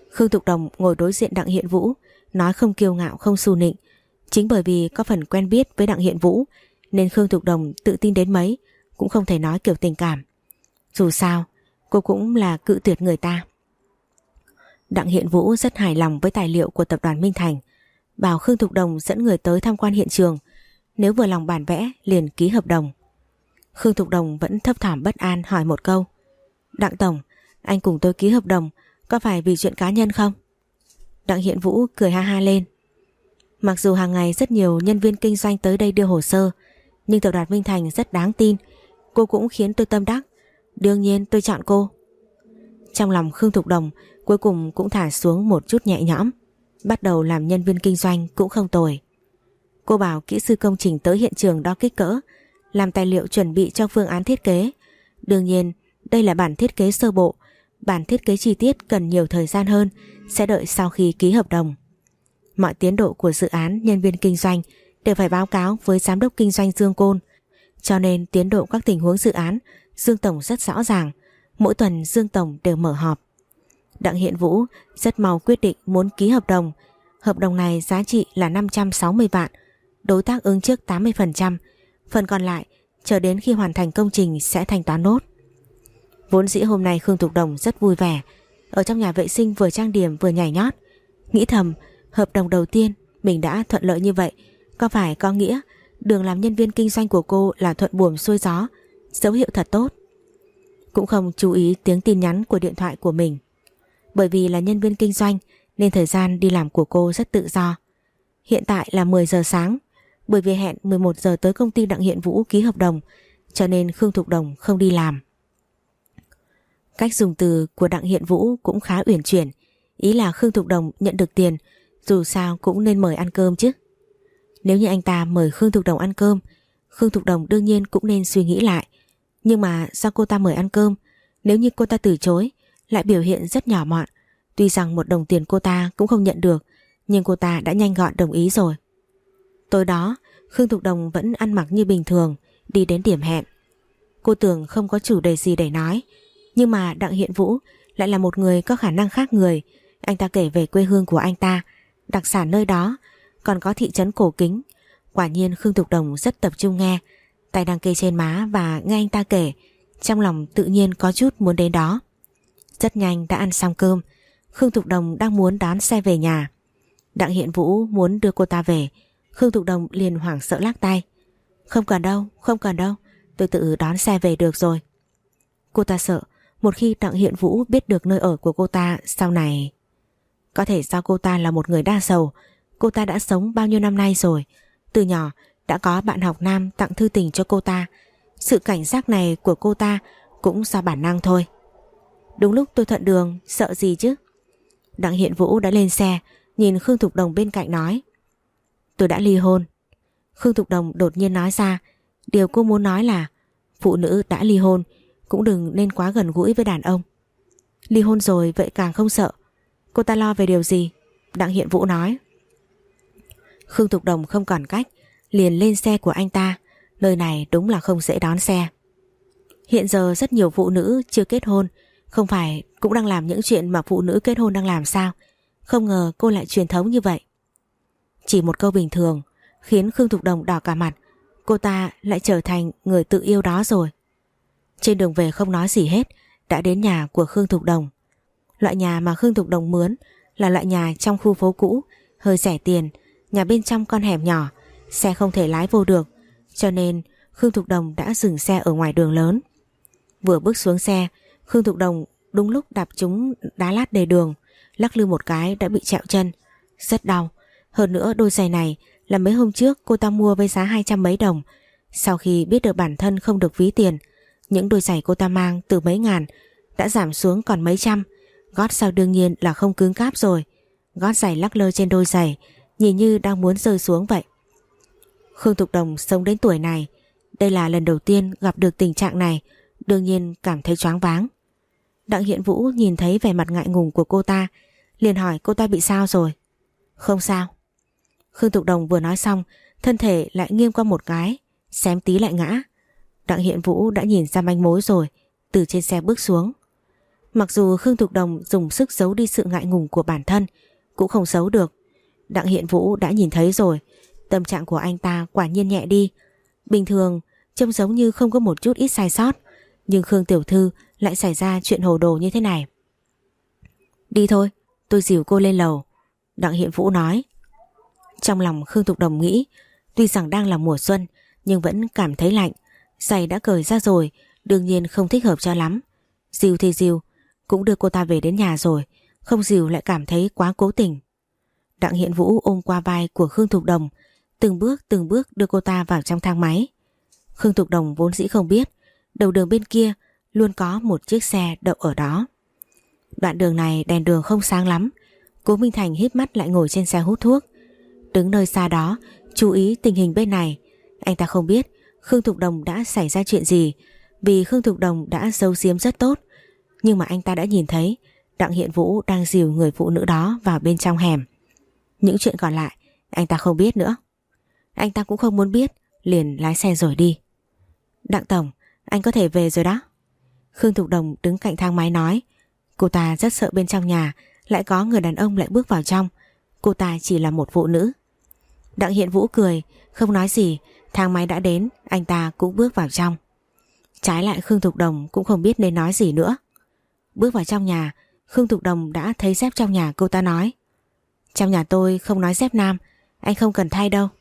Khương Thục Đồng ngồi đối diện Đặng Hiện Vũ, nói không kiêu ngạo không xù nịnh. Chính bởi vì có phần quen biết với Đặng Hiện Vũ nên Khương Thục Đồng tự tin đến mấy cũng không thể nói kiểu tình cảm. Dù sao cô cũng là cự tuyệt người ta. Đặng Hiện Vũ rất hài lòng với tài liệu của tập đoàn Minh Thành, bảo Khương Thục Đồng dẫn người tới tham quan hiện trường, nếu vừa lòng bản vẽ liền ký hợp đồng. Khương Thục Đồng vẫn thấp thỏm bất an hỏi một câu: Đặng Tổng, anh cùng tôi ký hợp đồng có phải vì chuyện cá nhân không? Đặng Hiện Vũ cười ha ha lên. Mặc dù hàng ngày rất nhiều nhân viên kinh doanh tới đây đưa hồ sơ, nhưng tập đoàn Minh Thành rất đáng tin, cô cũng khiến tôi tâm đắc. Đương nhiên tôi chọn cô. Trong lòng Khương Thục Đồng cuối cùng cũng thả xuống một chút nhẹ nhõm. Bắt đầu làm nhân viên kinh doanh cũng không tồi. Cô bảo kỹ sư công trình tới hiện trường đo kích cỡ, làm tài liệu chuẩn bị cho phương án thiết kế. Đương nhiên đây là bản thiết kế sơ bộ, bản thiết kế chi tiết cần nhiều thời gian hơn, sẽ đợi sau khi ký hợp đồng. Mọi tiến độ của dự án nhân viên kinh doanh đều phải báo cáo với giám đốc kinh doanh Dương Côn, cho nên tiến độ các tình huống dự án Dương Tổng rất rõ ràng. Mỗi tuần Dương Tổng đều mở họp. Đặng Hiện Vũ rất mau quyết định muốn ký hợp đồng. Hợp đồng này giá trị là năm trăm sáu mươi vạn, đối tác ứng trước tám mươi phần trăm, phần còn lại chờ đến khi hoàn thành công trình sẽ thanh toán nốt. Vốn dĩ hôm nay Khương Thục Đồng rất vui vẻ, ở trong nhà vệ sinh vừa trang điểm vừa nhảy nhót, nghĩ thầm hợp đồng đầu tiên mình đã thuận lợi như vậy, có phải có nghĩa đường làm nhân viên kinh doanh của cô là thuận buồm xuôi gió, dấu hiệu thật tốt. Cũng không chú ý tiếng tin nhắn của điện thoại của mình. Bởi vì là nhân viên kinh doanh nên thời gian đi làm của cô rất tự do. Hiện tại là mười giờ sáng, bởi vì hẹn mười một giờ tới công ty Đặng Hiện Vũ ký hợp đồng, cho nên Khương Thục Đồng không đi làm. Cách dùng từ của Đặng Hiện Vũ cũng khá uyển chuyển, ý là Khương Thục Đồng nhận được tiền dù sao cũng nên mời ăn cơm chứ. Nếu như anh ta mời Khương Thục Đồng ăn cơm, Khương Thục Đồng đương nhiên cũng nên suy nghĩ lại. Nhưng mà do cô ta mời ăn cơm, nếu như cô ta từ chối lại biểu hiện rất nhỏ mọn. Tuy rằng một đồng tiền cô ta cũng không nhận được, nhưng cô ta đã nhanh gọn đồng ý rồi. Tối đó Khương Thục Đồng vẫn ăn mặc như bình thường, đi đến điểm hẹn. Cô tưởng không có chủ đề gì để nói, nhưng mà Đặng Hiện Vũ lại là một người có khả năng khác người. Anh ta kể về quê hương của anh ta, đặc sản nơi đó, còn có thị trấn cổ kính. Quả nhiên Khương Thục Đồng rất tập trung nghe, tay đang kê trên má và nghe anh ta kể, trong lòng tự nhiên có chút muốn đến đó. Rất nhanh đã ăn xong cơm, Khương Thục Đồng đang muốn đón xe về nhà. Đặng Hiện Vũ muốn đưa cô ta về, Khương Thục Đồng liền hoảng sợ lắc tay. Không cần đâu, không cần đâu, tôi tự đón xe về được rồi. Cô ta sợ một khi Đặng Hiện Vũ biết được nơi ở của cô ta sau này. Có thể do cô ta là một người đa sầu, cô ta đã sống bao nhiêu năm nay rồi, từ nhỏ đã có bạn học nam tặng thư tình cho cô ta. Sự cảnh giác này của cô ta cũng do bản năng thôi. Đúng lúc tôi thuận đường, sợ gì chứ. Đặng Hiện Vũ đã lên xe, nhìn Khương Thục Đồng bên cạnh nói: Tôi đã ly hôn. Khương Thục Đồng đột nhiên nói ra, điều cô muốn nói là phụ nữ đã ly hôn cũng đừng nên quá gần gũi với đàn ông. Ly hôn rồi vậy càng không sợ. Cô ta lo về điều gì? Đặng Hiện Vũ nói. Khương Thục Đồng không còn cách, liền lên xe của anh ta. Nơi này đúng là không dễ đón xe. Hiện giờ rất nhiều phụ nữ chưa kết hôn, không phải cũng đang làm những chuyện mà phụ nữ kết hôn đang làm sao? Không ngờ cô lại truyền thống như vậy. Chỉ một câu bình thường khiến Khương Thục Đồng đỏ cả mặt. Cô ta lại trở thành người tự yêu đó rồi. Trên đường về không nói gì hết, đã đến nhà của Khương Thục Đồng. Loại nhà mà Khương Thục Đồng mướn là loại nhà trong khu phố cũ, hơi rẻ tiền, nhà bên trong con hẻm nhỏ, xe không thể lái vô được, cho nên Khương Thục Đồng đã dừng xe ở ngoài đường lớn. Vừa bước xuống xe, Khương Thục Đồng đúng lúc đạp trúng đá lát đầy đường, lắc lư một cái đã bị trẹo chân, rất đau. Hơn nữa đôi giày này là mấy hôm trước cô ta mua với giá hai trăm mấy đồng. Sau khi biết được bản thân không được ví tiền, những đôi giày cô ta mang từ mấy ngàn đã giảm xuống còn mấy trăm. Gót sau đương nhiên là không cứng cáp rồi, gót giày lắc lơ trên đôi giày, nhìn như đang muốn rơi xuống vậy. Khương Thục Đồng sống đến tuổi này, đây là lần đầu tiên gặp được tình trạng này, đương nhiên cảm thấy choáng váng. Đặng Hiện Vũ nhìn thấy vẻ mặt ngại ngùng của cô ta, liền hỏi cô ta bị sao rồi. Không sao. Khương Thục Đồng vừa nói xong, thân thể lại nghiêng qua một cái, xém tí lại ngã. Đặng Hiện Vũ đã nhìn ra manh mối rồi, từ trên xe bước xuống. Mặc dù Khương Thục Đồng dùng sức giấu đi sự ngại ngùng của bản thân, cũng không giấu được. Đặng Hiện Vũ đã nhìn thấy rồi, tâm trạng của anh ta quả nhiên nhẹ đi. Bình thường trông giống như không có một chút ít sai sót, nhưng Khương tiểu thư lại xảy ra chuyện hồ đồ như thế này. Đi thôi, tôi dìu cô lên lầu, Đặng Hiện Vũ nói. Trong lòng Khương Thục Đồng nghĩ, tuy rằng đang là mùa xuân nhưng vẫn cảm thấy lạnh. Giày đã cởi ra rồi, đương nhiên không thích hợp cho lắm. Dìu thì dìu, cũng đưa cô ta về đến nhà rồi, không dìu lại cảm thấy quá cố tình. Đặng Hiện Vũ ôm qua vai của Khương Thục Đồng, từng bước từng bước đưa cô ta vào trong thang máy. Khương Thục Đồng vốn dĩ không biết đầu đường bên kia luôn có một chiếc xe đậu ở đó. Đoạn đường này đèn đường không sáng lắm. Cố Minh Thành híp mắt lại ngồi trên xe hút thuốc, đứng nơi xa đó chú ý tình hình bên này. Anh ta không biết Khương Thục Đồng đã xảy ra chuyện gì, vì Khương Thục Đồng đã giấu giếm rất tốt. Nhưng mà anh ta đã nhìn thấy Đặng Hiện Vũ đang dìu người phụ nữ đó vào bên trong hẻm. Những chuyện còn lại anh ta không biết nữa. Anh ta cũng không muốn biết, liền lái xe rồi đi. Đặng tổng, anh có thể về rồi đó, Khương Thục Đồng đứng cạnh thang máy nói. Cô ta rất sợ bên trong nhà lại có người đàn ông lại bước vào trong. Cô ta chỉ là một phụ nữ. Đặng Hiện Vũ cười, không nói gì. Thang máy đã đến, anh ta cũng bước vào trong. Trái lại Khương Thục Đồng cũng không biết nên nói gì nữa. Bước vào trong nhà, Khương Thục Đồng đã thấy dép trong nhà. Cô ta nói, trong nhà tôi không nói dép nam, anh không cần thay đâu.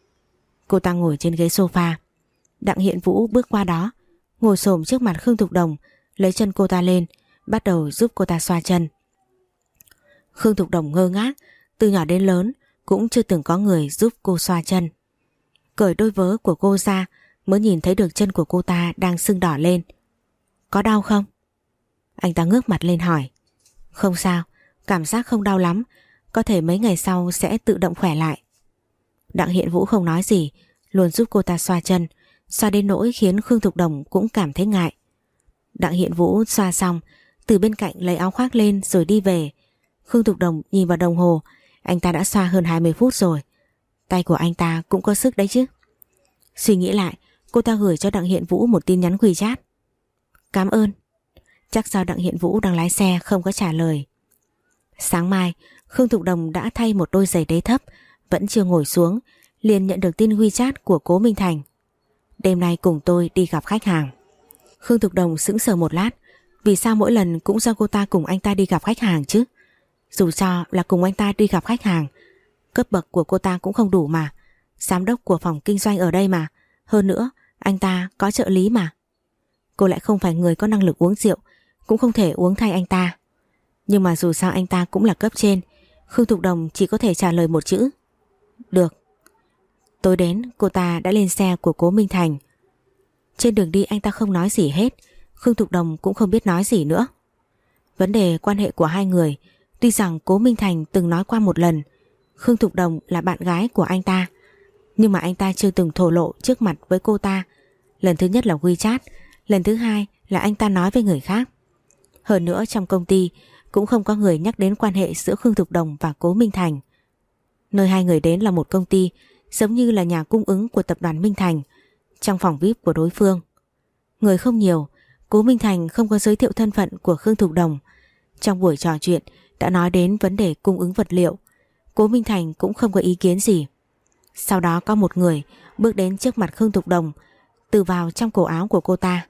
Cô ta ngồi trên ghế sofa. Đặng Hiện Vũ bước qua đó, ngồi xổm trước mặt Khương Thục Đồng, lấy chân cô ta lên, bắt đầu giúp cô ta xoa chân. Khương Thục Đồng ngơ ngác, từ nhỏ đến lớn cũng chưa từng có người giúp cô xoa chân. Cởi đôi vớ của cô ra mới nhìn thấy được chân của cô ta đang sưng đỏ lên. Có đau không? Anh ta ngước mặt lên hỏi. Không sao, cảm giác không đau lắm, có thể mấy ngày sau sẽ tự động khỏe lại. Đặng Hiện Vũ không nói gì, luôn giúp cô ta xoa chân, xoa đến nỗi khiến Khương Thục Đồng cũng cảm thấy ngại. Đặng Hiện Vũ xoa xong, từ bên cạnh lấy áo khoác lên rồi đi về. Khương Thục Đồng nhìn vào đồng hồ, anh ta đã xoa hơn hai mươi phút rồi. Tay của anh ta cũng có sức đấy chứ. Suy nghĩ lại, cô ta gửi cho Đặng Hiện Vũ một tin nhắn WeChat. Cảm ơn. Chắc do Đặng Hiện Vũ đang lái xe không có trả lời. Sáng mai, Khương Thục Đồng đã thay một đôi giày đế thấp, vẫn chưa ngồi xuống, liền nhận được tin WeChat của Cố Minh Thành. Đêm nay cùng tôi đi gặp khách hàng. Khương Thục Đồng sững sờ một lát, vì sao mỗi lần cũng do cô ta cùng anh ta đi gặp khách hàng chứ? Dù sao là cùng anh ta đi gặp khách hàng, cấp bậc của cô ta cũng không đủ mà. Giám đốc của phòng kinh doanh ở đây mà. Hơn nữa, anh ta có trợ lý mà. Cô lại không phải người có năng lực uống rượu, cũng không thể uống thay anh ta. Nhưng mà dù sao anh ta cũng là cấp trên. Khương Thục Đồng chỉ có thể trả lời một chữ. Được. Tối đến, cô ta đã lên xe của Cố Minh Thành. Trên đường đi anh ta không nói gì hết. Khương Thục Đồng cũng không biết nói gì nữa. Vấn đề quan hệ của hai người, tuy rằng Cố Minh Thành từng nói qua một lần Khương Thục Đồng là bạn gái của anh ta, nhưng mà anh ta chưa từng thổ lộ trước mặt với cô ta. Lần thứ nhất là WeChat, lần thứ hai là anh ta nói với người khác. Hơn nữa trong công ty cũng không có người nhắc đến quan hệ giữa Khương Thục Đồng và Cố Minh Thành. Nơi hai người đến là một công ty giống như là nhà cung ứng của tập đoàn Minh Thành. Trong phòng vi ai pi của đối phương, người không nhiều, Cố Minh Thành không có giới thiệu thân phận của Khương Thục Đồng. Trong buổi trò chuyện đã nói đến vấn đề cung ứng vật liệu, Cố Minh Thành cũng không có ý kiến gì. Sau đó có một người bước đến trước mặt Khương Thục Đồng, từ vào trong cổ áo của cô ta.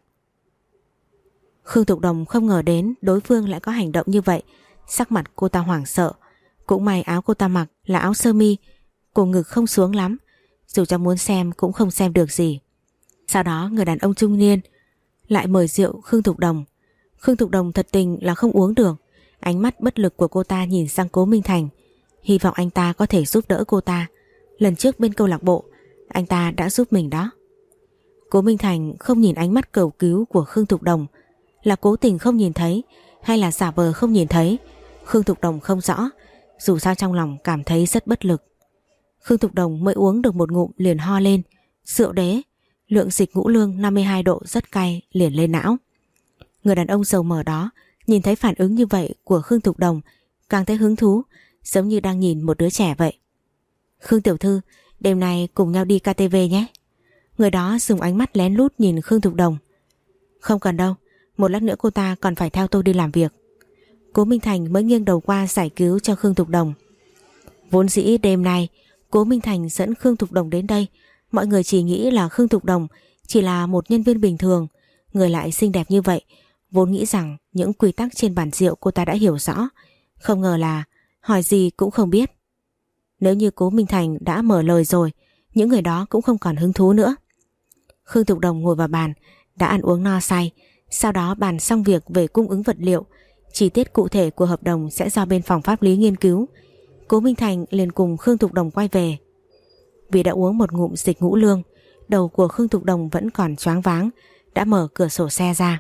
Khương Thục Đồng không ngờ đến đối phương lại có hành động như vậy, sắc mặt cô ta hoảng sợ. Cũng may áo cô ta mặc là áo sơ mi, cổ ngực không xuống lắm, dù cho muốn xem cũng không xem được gì. Sau đó người đàn ông trung niên lại mời rượu Khương Thục Đồng. Khương Thục Đồng thật tình là không uống được. Ánh mắt bất lực của cô ta nhìn sang Cố Minh Thành, hy vọng anh ta có thể giúp đỡ cô ta. Lần trước bên câu lạc bộ anh ta đã giúp mình đó. Cố Minh Thành không nhìn ánh mắt cầu cứu của Khương Thục Đồng, là cố tình không nhìn thấy hay là giả vờ không nhìn thấy, Khương Thục Đồng không rõ. Dù sao trong lòng cảm thấy rất bất lực. Khương Thục Đồng mới uống được một ngụm liền ho lên. Rượu đế, lượng dịch ngũ lương năm mươi hai độ rất cay liền lên não. Người đàn ông dầu mỡ đó nhìn thấy phản ứng như vậy của Khương Thục Đồng càng thấy hứng thú, giống như đang nhìn một đứa trẻ vậy. Khương tiểu thư, đêm nay cùng nhau đi ca tê vê nhé. Người đó dùng ánh mắt lén lút nhìn Khương Thục Đồng. Không cần đâu, Một lát nữa cô ta còn phải theo tôi đi làm việc. Cố Minh Thành mới nghiêng đầu qua giải cứu cho Khương Thục Đồng. Vốn dĩ đêm nay Cố Minh Thành dẫn Khương Thục Đồng đến đây, mọi người chỉ nghĩ là Khương Thục Đồng chỉ là một nhân viên bình thường, người lại xinh đẹp như vậy, vốn nghĩ rằng những quy tắc trên bàn rượu cô ta đã hiểu rõ, không ngờ là hỏi gì cũng không biết. Nếu như Cố Minh Thành đã mở lời rồi, những người đó cũng không còn hứng thú nữa. Khương Thục Đồng ngồi vào bàn, đã ăn uống no say, sau đó bàn xong việc về cung ứng vật liệu, chi tiết cụ thể của hợp đồng sẽ do bên phòng pháp lý nghiên cứu. Cố Minh Thành liền cùng Khương Thục Đồng quay về. Vì đã uống một ngụm dịch ngũ lương, đầu của Khương Thục Đồng vẫn còn choáng váng, đã mở cửa sổ xe ra.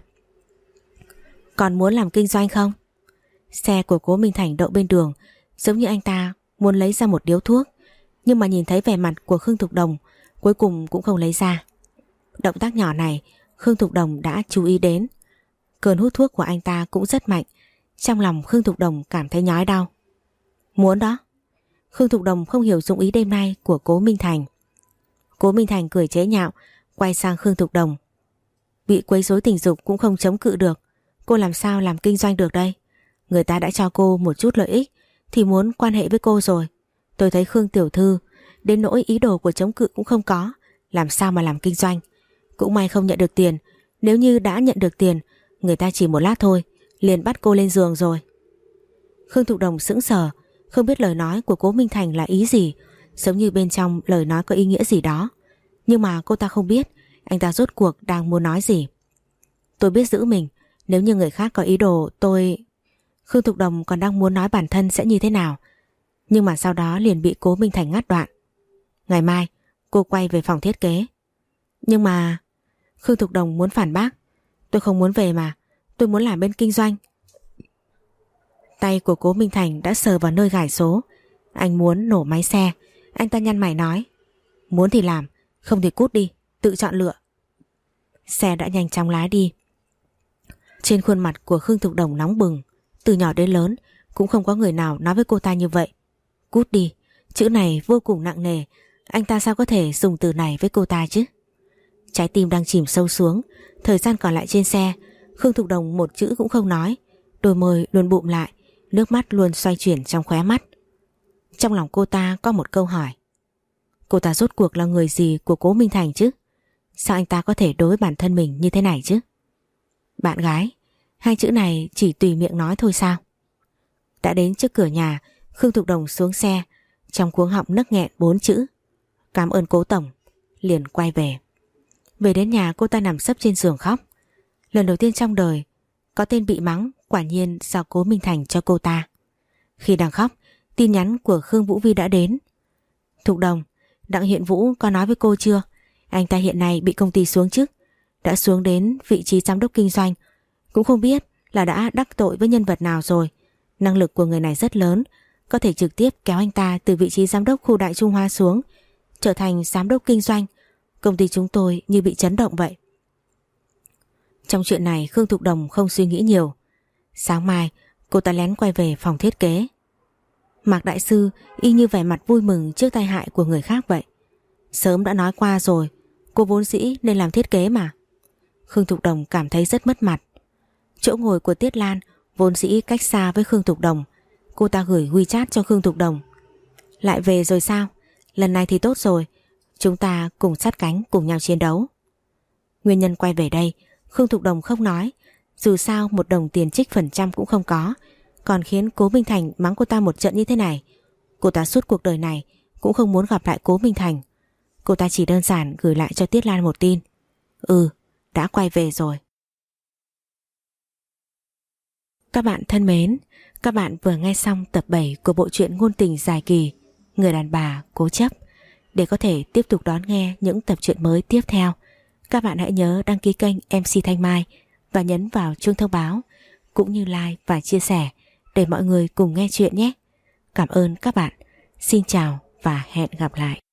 Còn muốn làm kinh doanh không? Xe của Cố Minh Thành đậu bên đường, giống như anh ta muốn lấy ra một điếu thuốc, nhưng mà nhìn thấy vẻ mặt của Khương Thục Đồng, cuối cùng cũng không lấy ra. Động tác nhỏ này Khương Thục Đồng đã chú ý đến. Cơn hút thuốc của anh ta cũng rất mạnh. Trong lòng Khương Thục Đồng cảm thấy nhói đau. Muốn đó. Khương Thục Đồng không hiểu dụng ý đêm nay của Cố Minh Thành. Cố Minh Thành cười chế nhạo, quay sang Khương Thục Đồng. Bị quấy rối tình dục cũng không chống cự được, cô làm sao làm kinh doanh được đây? Người ta đã cho cô một chút lợi ích thì muốn quan hệ với cô rồi. Tôi thấy Khương tiểu thư đến nỗi ý đồ của chống cự cũng không có, làm sao mà làm kinh doanh? Cũng may không nhận được tiền, nếu như đã nhận được tiền, người ta chỉ một lát thôi liền bắt cô lên giường rồi. Khương Thục Đồng sững sờ, không biết lời nói của Cố Minh Thành là ý gì, giống như bên trong lời nói có ý nghĩa gì đó. Nhưng mà cô ta không biết anh ta rốt cuộc đang muốn nói gì. Tôi biết giữ mình, nếu như người khác có ý đồ tôi... Khương Thục Đồng còn đang muốn nói bản thân sẽ như thế nào, nhưng mà sau đó liền bị Cố Minh Thành ngắt đoạn. Ngày mai cô quay về phòng thiết kế. Nhưng mà... Khương Thục Đồng muốn phản bác. Tôi không muốn về mà, tôi muốn làm bên kinh doanh. Tay của Cố Minh Thành đã sờ vào nơi gài số. Anh muốn nổ máy xe. Anh ta nhăn mày nói, muốn thì làm, không thì cút đi, tự chọn lựa. Xe đã nhanh chóng lái đi. Trên khuôn mặt của Khương Thục Đồng nóng bừng. Từ nhỏ đến lớn cũng không có người nào nói với cô ta như vậy. Cút đi, chữ này vô cùng nặng nề. Anh ta sao có thể dùng từ này với cô ta chứ? Trái tim đang chìm sâu xuống. Thời gian còn lại trên xe, Khương Thục Đồng một chữ cũng không nói, đôi môi luôn bụm lại, nước mắt luôn xoay chuyển trong khóe mắt. Trong lòng cô ta có một câu hỏi. Cô ta rốt cuộc là người gì của Cố Minh Thành chứ? Sao anh ta có thể đối với bản thân mình như thế này chứ? Bạn gái, hai chữ này chỉ tùy miệng nói thôi sao? Đã đến trước cửa nhà, Khương Thục Đồng xuống xe, trong cuống họng nấc nghẹn bốn chữ: cảm ơn Cố tổng. Liền quay về. Về đến nhà cô ta nằm sấp trên giường khóc. Lần đầu tiên trong đời có tên bị mắng quả nhiên do Cố Minh Thành cho cô ta. Khi đang khóc, tin nhắn của Khương Vũ Vi đã đến. Thục Đồng, Đặng Hiện Vũ có nói với cô chưa? Anh ta hiện nay bị công ty xuống chức, đã xuống đến vị trí giám đốc kinh doanh. Cũng không biết là đã đắc tội với nhân vật nào rồi. Năng lực của người này rất lớn, có thể trực tiếp kéo anh ta từ vị trí giám đốc khu Đại Trung Hoa xuống, trở thành giám đốc kinh doanh. Công ty chúng tôi như bị chấn động vậy. Trong chuyện này Khương Thục Đồng không suy nghĩ nhiều. Sáng mai cô ta lén quay về phòng thiết kế. Mạc đại sư y như vẻ mặt vui mừng trước tai hại của người khác vậy. Sớm đã nói qua rồi, cô vốn dĩ nên làm thiết kế mà. Khương Thục Đồng cảm thấy rất mất mặt. Chỗ ngồi của Tiết Lan vốn dĩ cách xa với Khương Thục Đồng. Cô ta gửi WeChat cho Khương Thục Đồng. Lại về rồi sao? Lần này thì tốt rồi, chúng ta cùng sát cánh cùng nhau chiến đấu. Nguyên nhân quay về đây Khương Thục Đồng không nói. Dù sao một đồng tiền trích phần trăm cũng không có, còn khiến Cố Minh Thành mắng cô ta một trận như thế này. Cô ta suốt cuộc đời này cũng không muốn gặp lại Cố Minh Thành. Cô ta chỉ đơn giản gửi lại cho Tiết Lan một tin: Ừ, đã quay về rồi. Các bạn thân mến, các bạn vừa nghe xong tập bảy của bộ truyện ngôn tình dài kỳ Người đàn bà cố chấp. Để có thể tiếp tục đón nghe những tập truyện mới tiếp theo, các bạn hãy nhớ đăng ký kênh em xê Thanh Mai và nhấn vào chuông thông báo, cũng như like và chia sẻ để mọi người cùng nghe chuyện nhé. Cảm ơn các bạn. Xin chào và hẹn gặp lại.